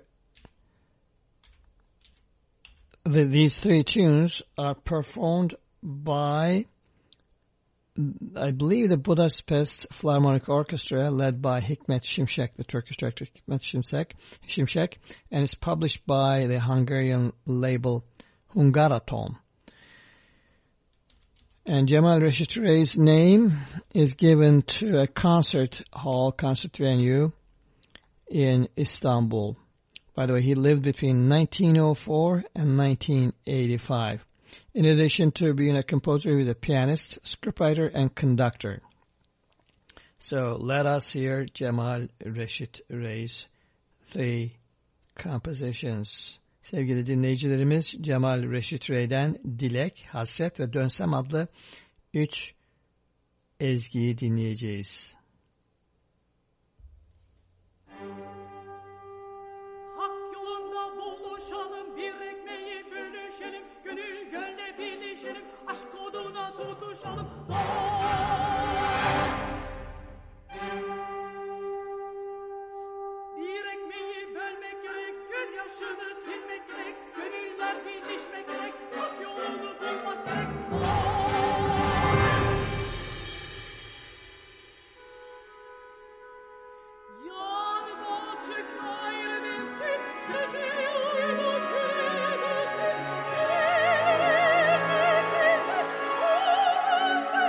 the, these three tunes are performed by, I believe, the Budapest Philharmonic Orchestra, led by Hikmet Şimşek, the Turkish director Hikmet Şimşek, Şimşek, and it's published by the Hungarian label Hungaraton. And Cemal Reşit Rey's name is given to a concert hall, concert venue in Istanbul. By the way, he lived between nineteen oh four and nineteen eighty-five. In addition to being a composer, he was a pianist, scriptwriter, and conductor. So let us hear Cemal Reşit Rey's three compositions. Sevgili dinleyicilerimiz, Cemal Reşit Rey'den Dilek, Hasret ve Dönsem adlı üç ezgiyi dinleyeceğiz. Hak yolunda buluşalım, bir ekmeği bölüşelim, gönül gönle birleşelim, aşk oduna tutuşalım. Bir ekmeği bölmek gerek, göz yaşını silmek gerek, gönüller birleşmek gerek, hak yolunu bulmak gerek. Yanına çıktı ayrı bilsin, gece uyudu küre bilsin, güneş eskisi,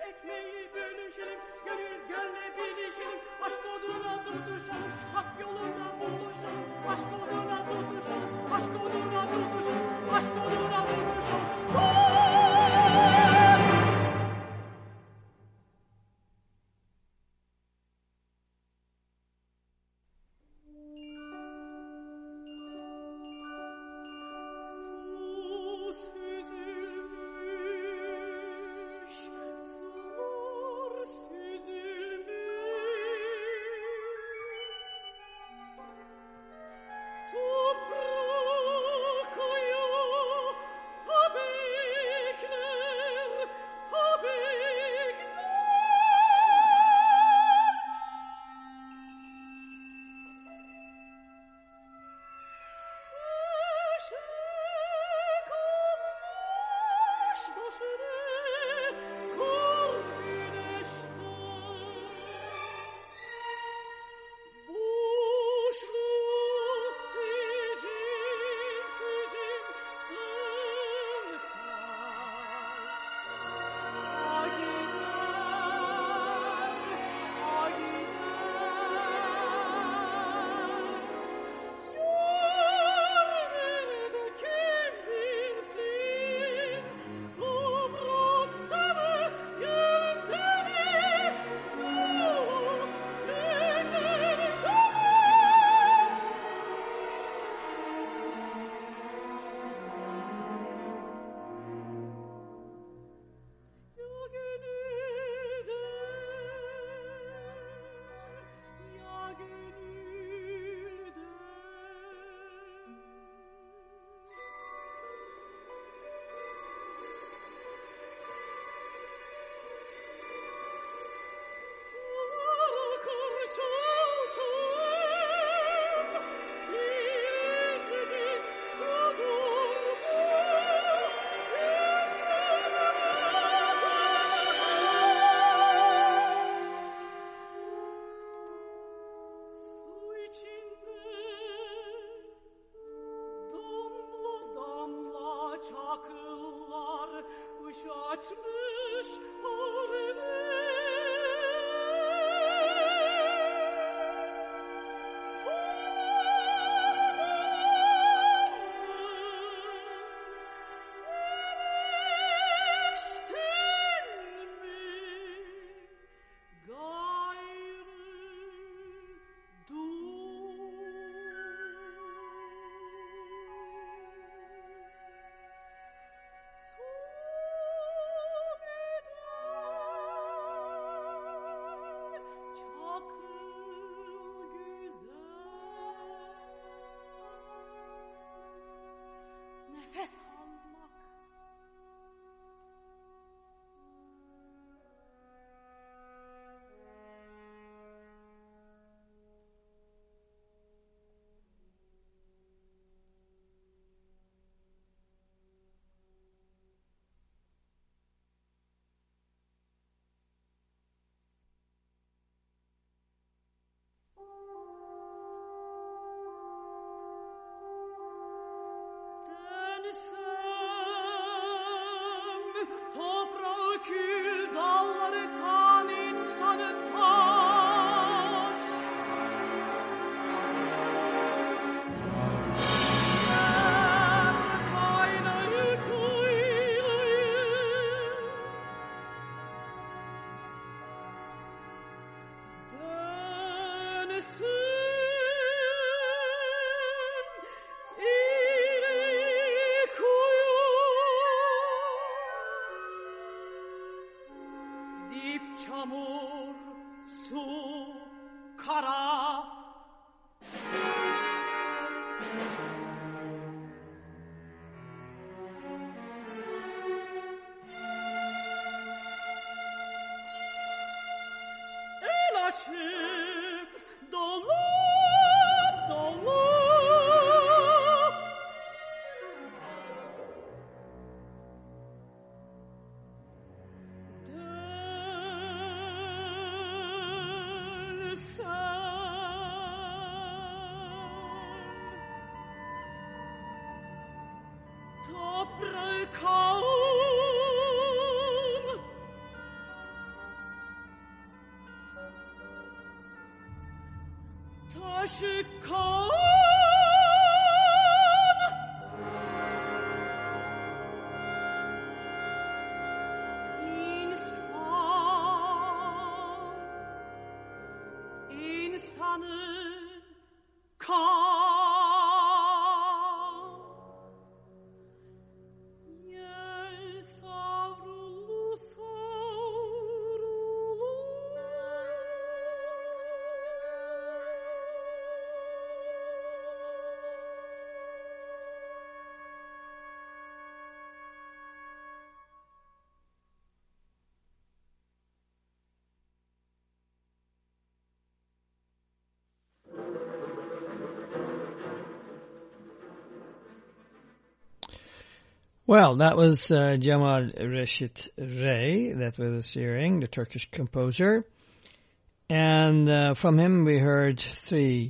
ekmeği bölüşelim, gönül gönle bilişelim, aşk oduna tutuşalım, hak yolunda buluşalım, aşk oduna tutuşalım, aşk oduna tutuşalım, aşk oduna tutuşalım. aşıkan insan insanı kan yel savrulu savrulu Well, that was uh, Cemal Reşit Rey that we was hearing, the Turkish composer. And uh, from him we heard three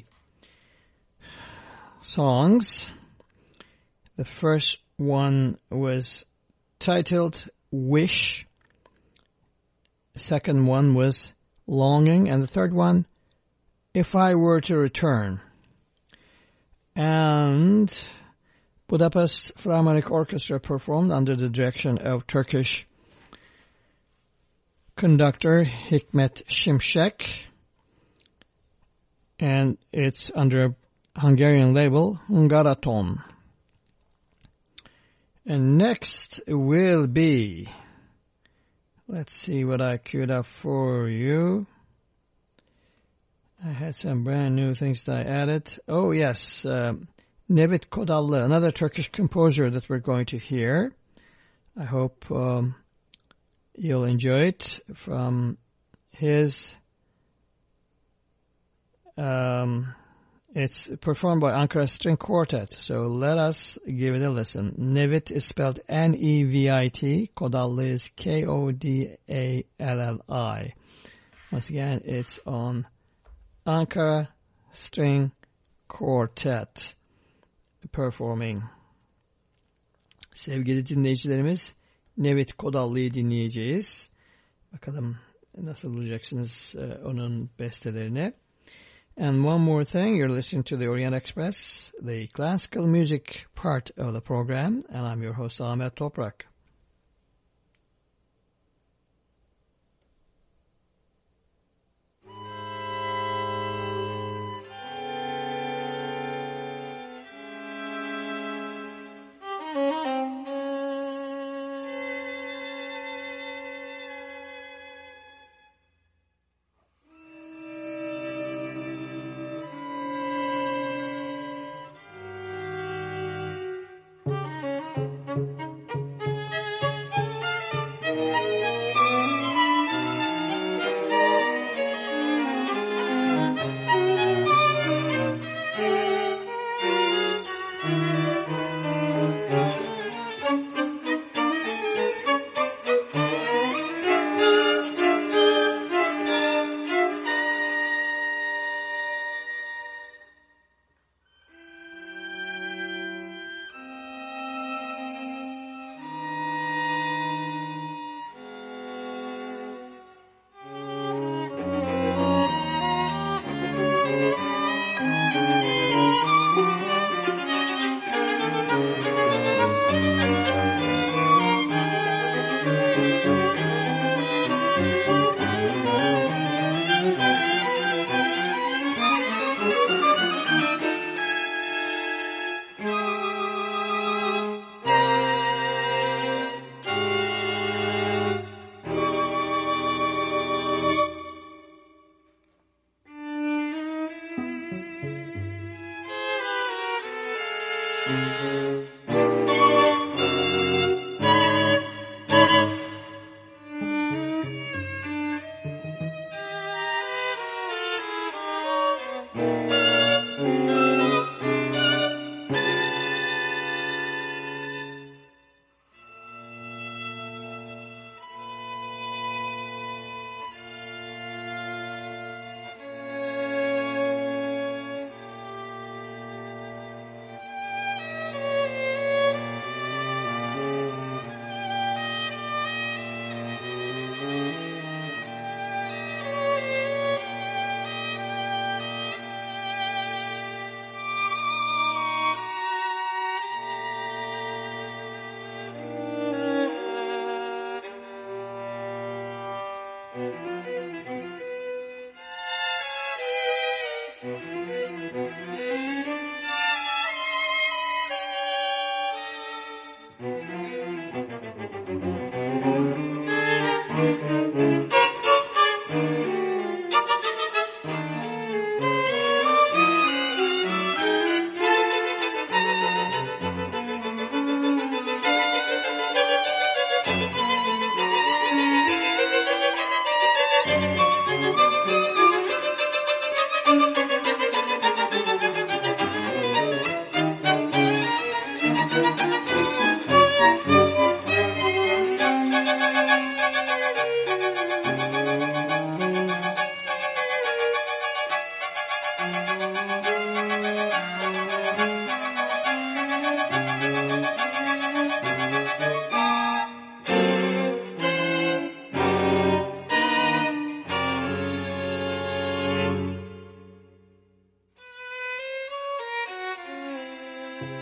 songs. The first one was titled Wish. The second one was Longing. And the third one, If I Were to Return. And Budapest Philharmonic Orchestra performed under the direction of Turkish conductor Hikmet Şimşek, and it's under a Hungarian label, Hungaraton. And next will be, let's see what I queued up for you. I had some brand new things that I added. Oh yes, um, Nevit Kodallı, another Turkish composer that we're going to hear. I hope um, you'll enjoy it from his... Um, it's performed by Ankara String Quartet, so let us give it a listen. Nevit is spelled N E V I T, Kodallı is K O D A L L I. Once again, it's on Ankara String Quartet performing. Sevgili dinleyicilerimiz, Nevit Kodallı'yı dinleyeceğiz. Bakalım nasıl bulacaksınız uh, onun bestelerini. And one more thing, you're listening to the Orient Express, the classical music part of the program, and I'm your host Ahmet Toprak.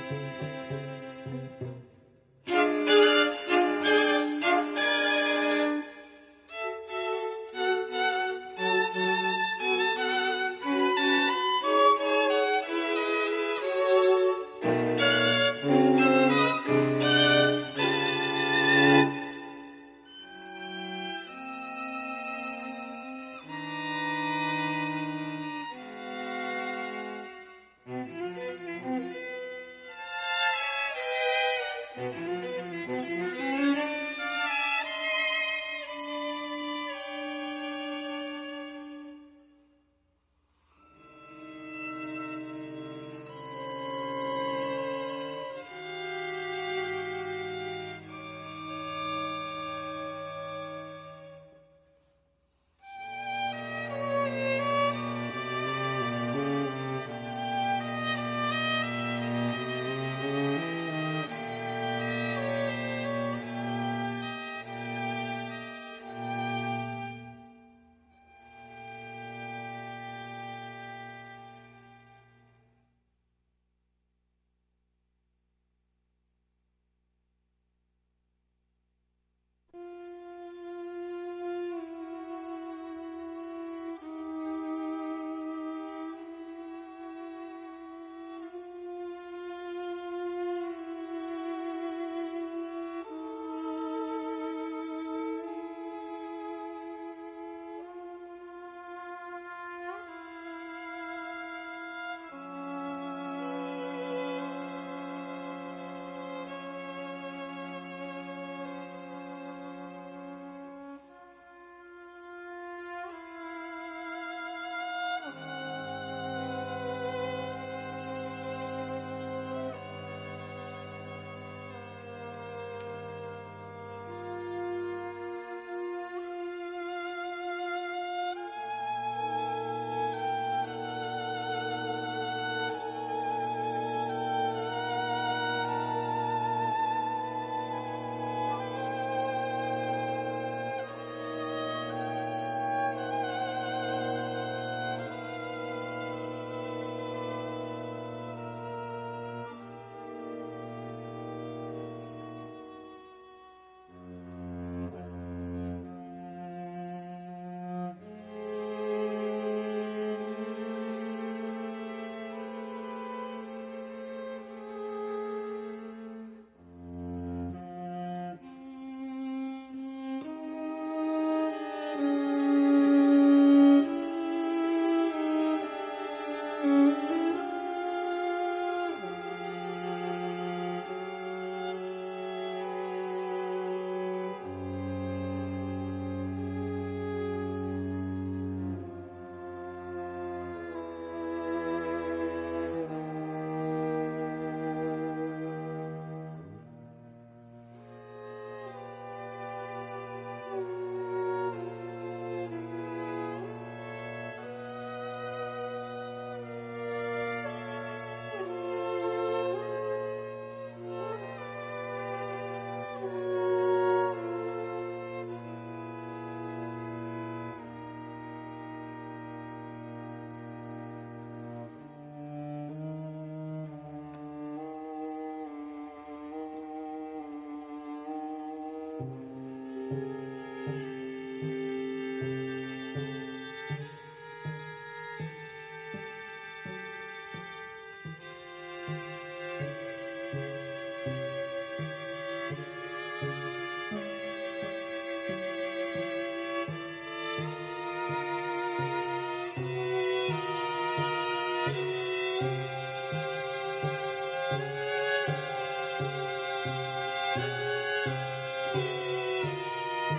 Thank you.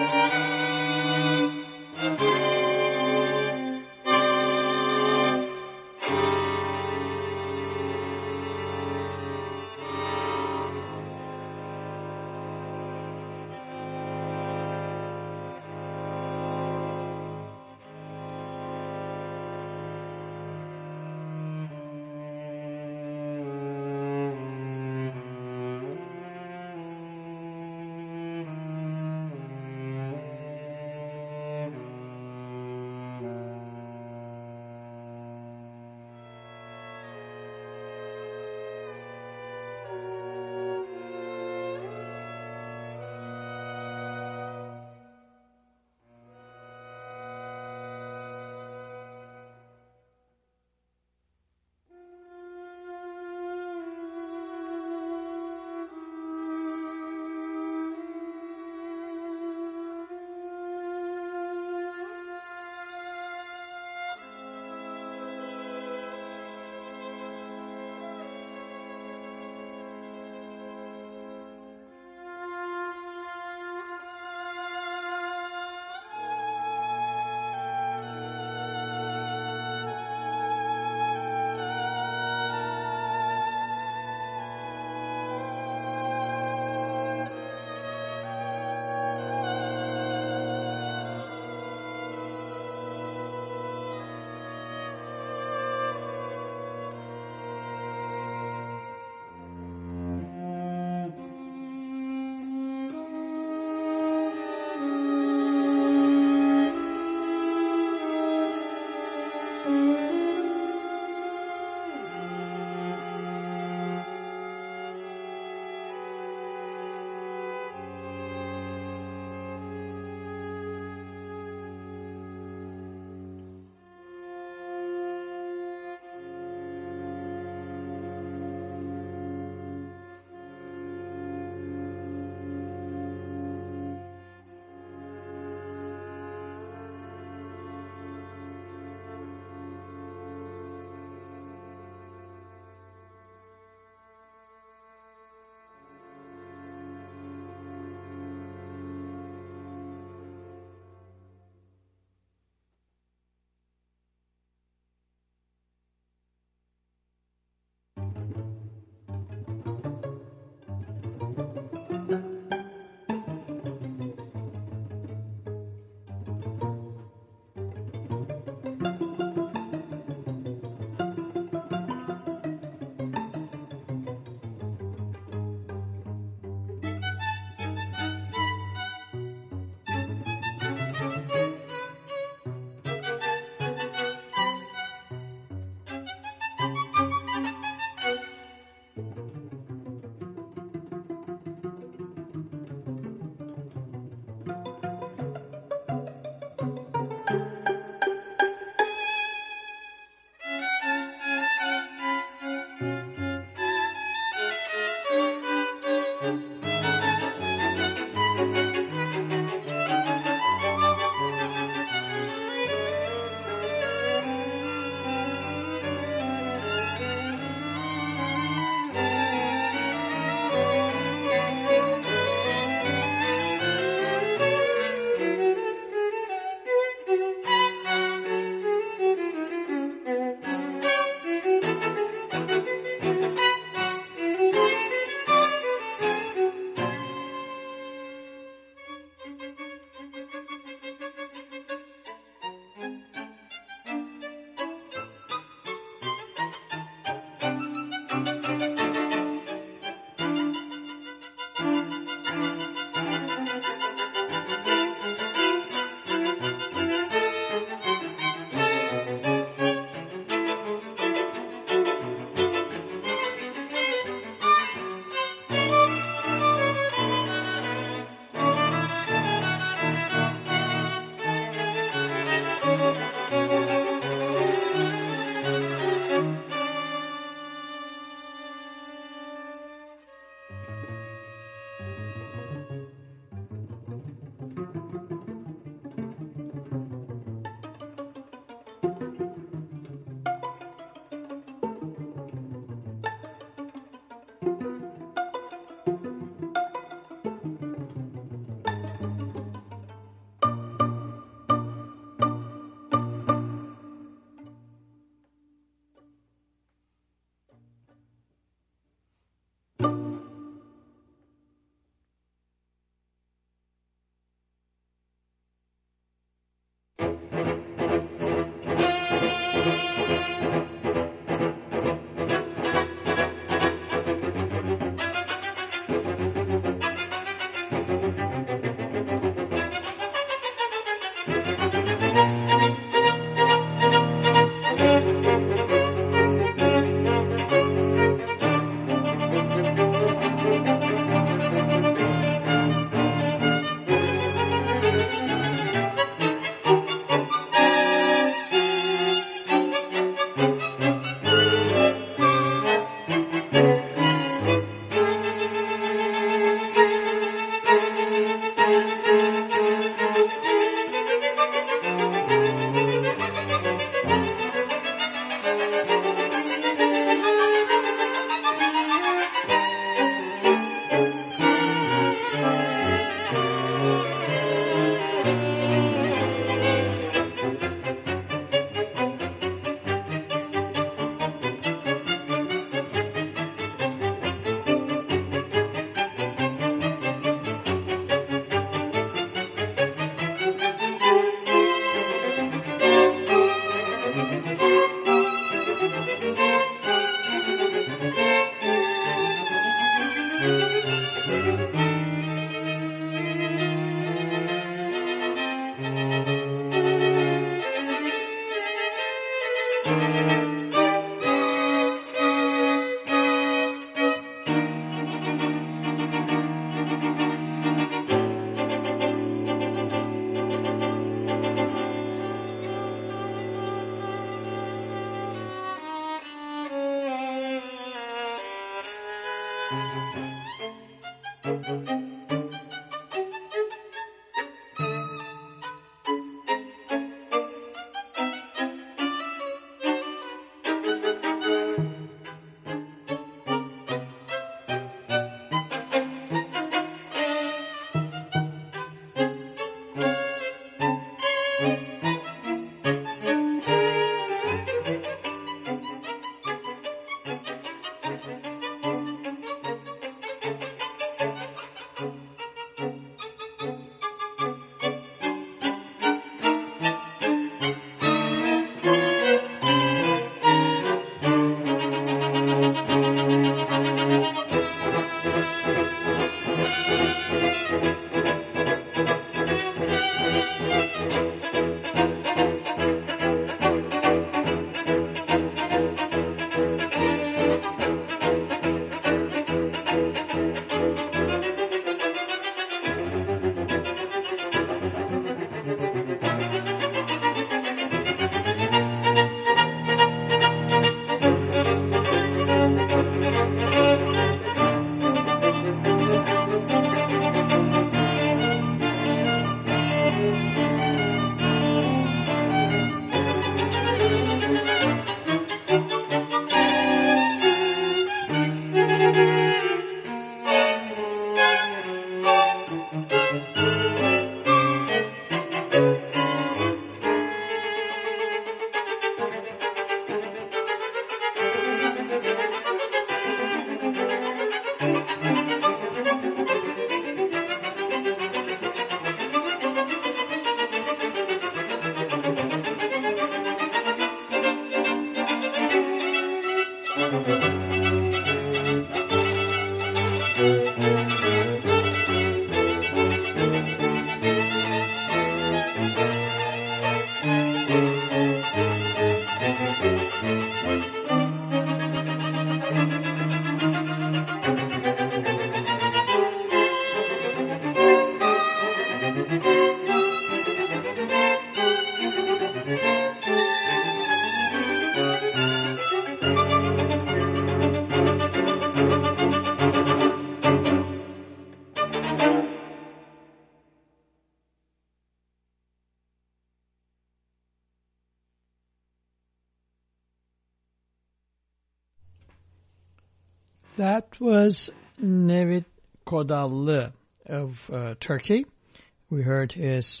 That was Nevit Kodallı of uh, Turkey. We heard his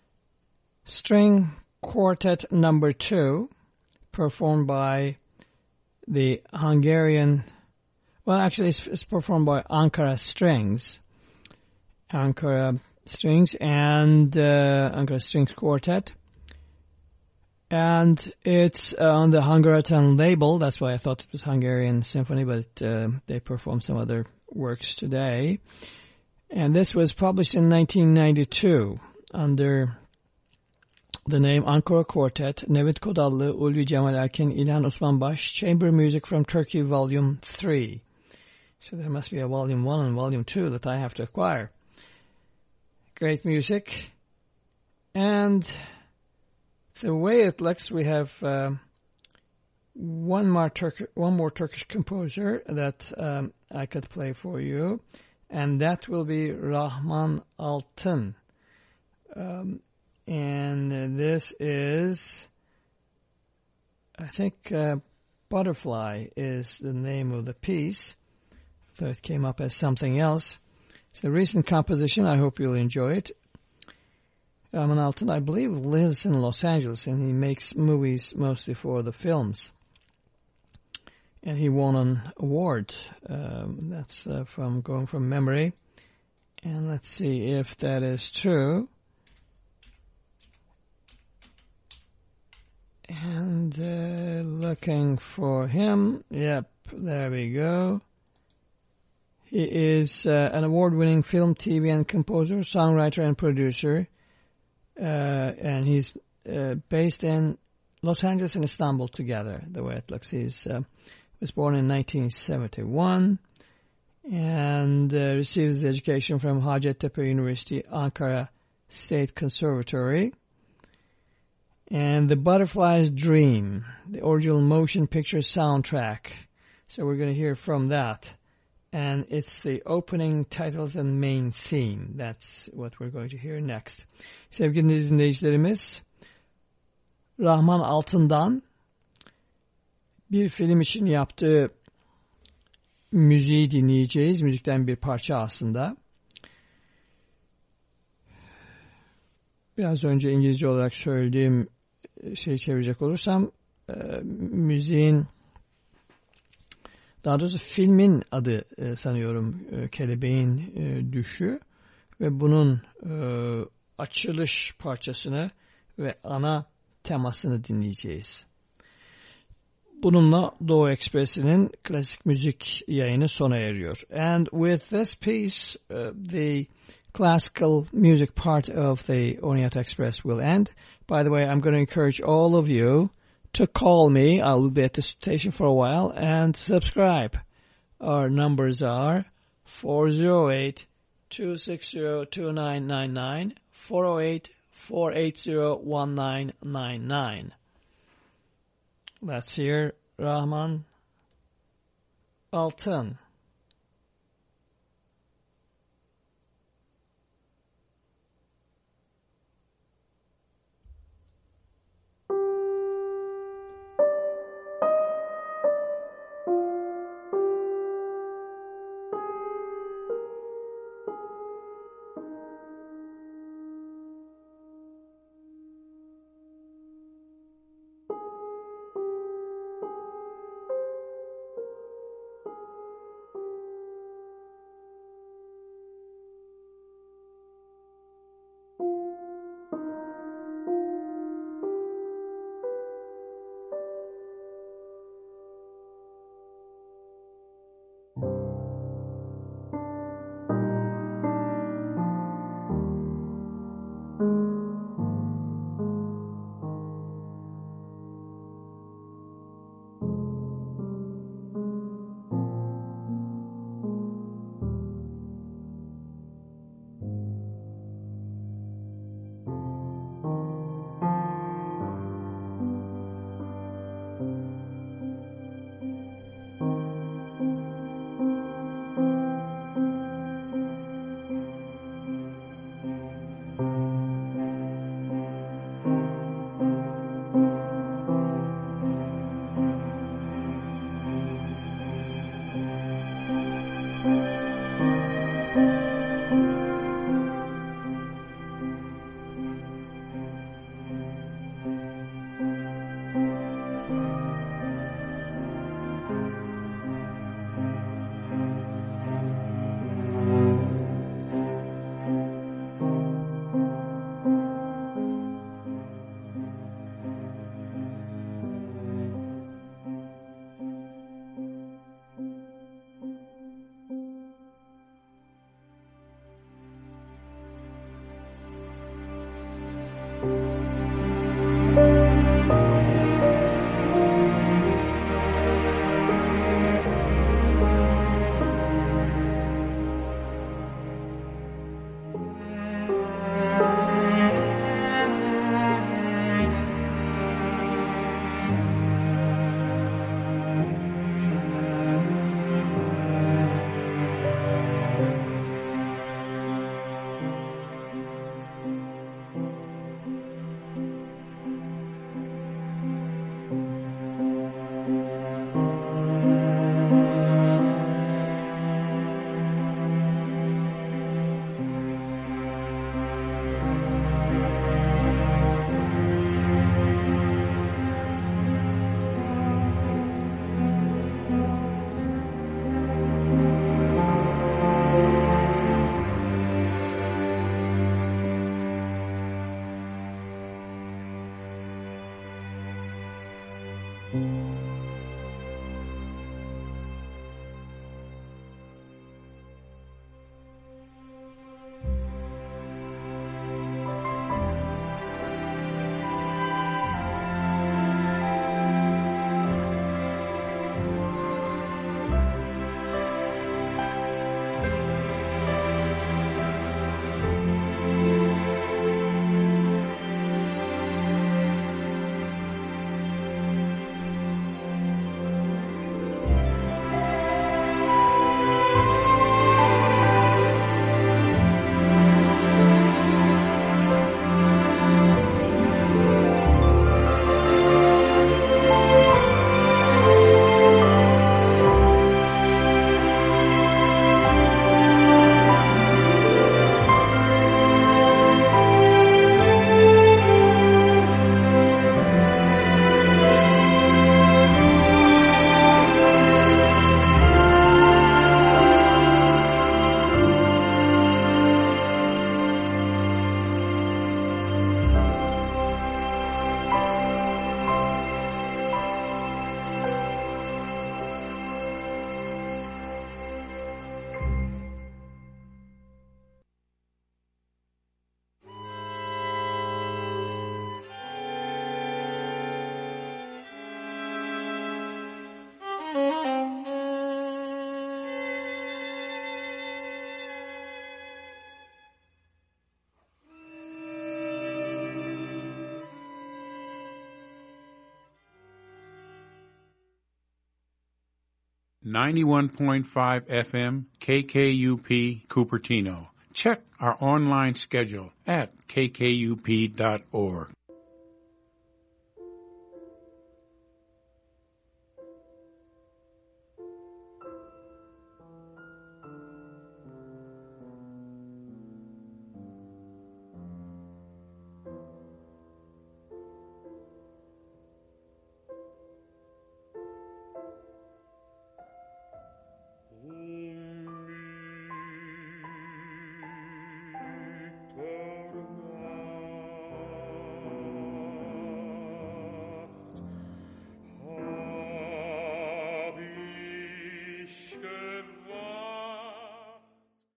string quartet number two, performed by the Hungarian, well, actually it's, it's performed by Ankara Strings. Ankara Strings and uh, Ankara Strings Quartet. And it's uh, on the Hungarian label. That's why I thought it was Hungarian Symphony, but uh, they perform some other works today. And this was published in nineteen ninety-two under the name Ankara Quartet, Neved Kodallı, Ulvi Cemal Erkin, İlhan Osman Baş, Chamber Music from Turkey, Volume three. So there must be a Volume one and Volume two that I have to acquire. Great music. And the way it looks, we have uh, one more Turk one more Turkish composer that um, I could play for you, and that will be Rahman Altın. Um, and this is, I think, uh, Butterfly is the name of the piece, though it came up as something else. It's a recent composition. I hope you'll enjoy it. Rahman Altın, I believe, lives in Los Angeles, and he makes movies mostly for the films. And he won an award. Um, that's uh, from going from memory. And let's see if that is true. And uh, looking for him. Yep, there we go. He is uh, an award-winning film, T V, and composer, songwriter, and producer. Uh, and he's uh, based in Los Angeles and Istanbul together, the way it looks. He's uh, was born in nineteen seventy-one and uh, received his education from Hacettepe University, Ankara State Conservatory. And The Butterfly's Dream, the original motion picture soundtrack. So we're going to hear from that. And it's the opening titles and main theme. That's what we're going to hear next. Sevgili dinleyicilerimiz, Rahman Altın'dan bir film için yaptığı müziği dinleyeceğiz. Müzikten bir parça aslında. Biraz önce İngilizce olarak söylediğim şeyi çevirecek olursam, e, müziğin, daha doğrusu filmin adı e, sanıyorum e, Kelebeğin e, Düşü ve bunun e, açılış parçasını ve ana temasını dinleyeceğiz. Bununla Doğu Ekspresi'nin klasik müzik yayını sona eriyor. And with this piece, uh, the classical music part of the Orient Express will end. By the way, I'm going to encourage all of you to call me. I will be at the station for a while, and subscribe. Our numbers are four oh eight, two six zero, two nine nine nine, four oh eight, four eight zero, one nine nine nine. Let's hear Rahman Altın. ninety-one point five F M K K U P Cupertino. Check our online schedule at k k u p dot org.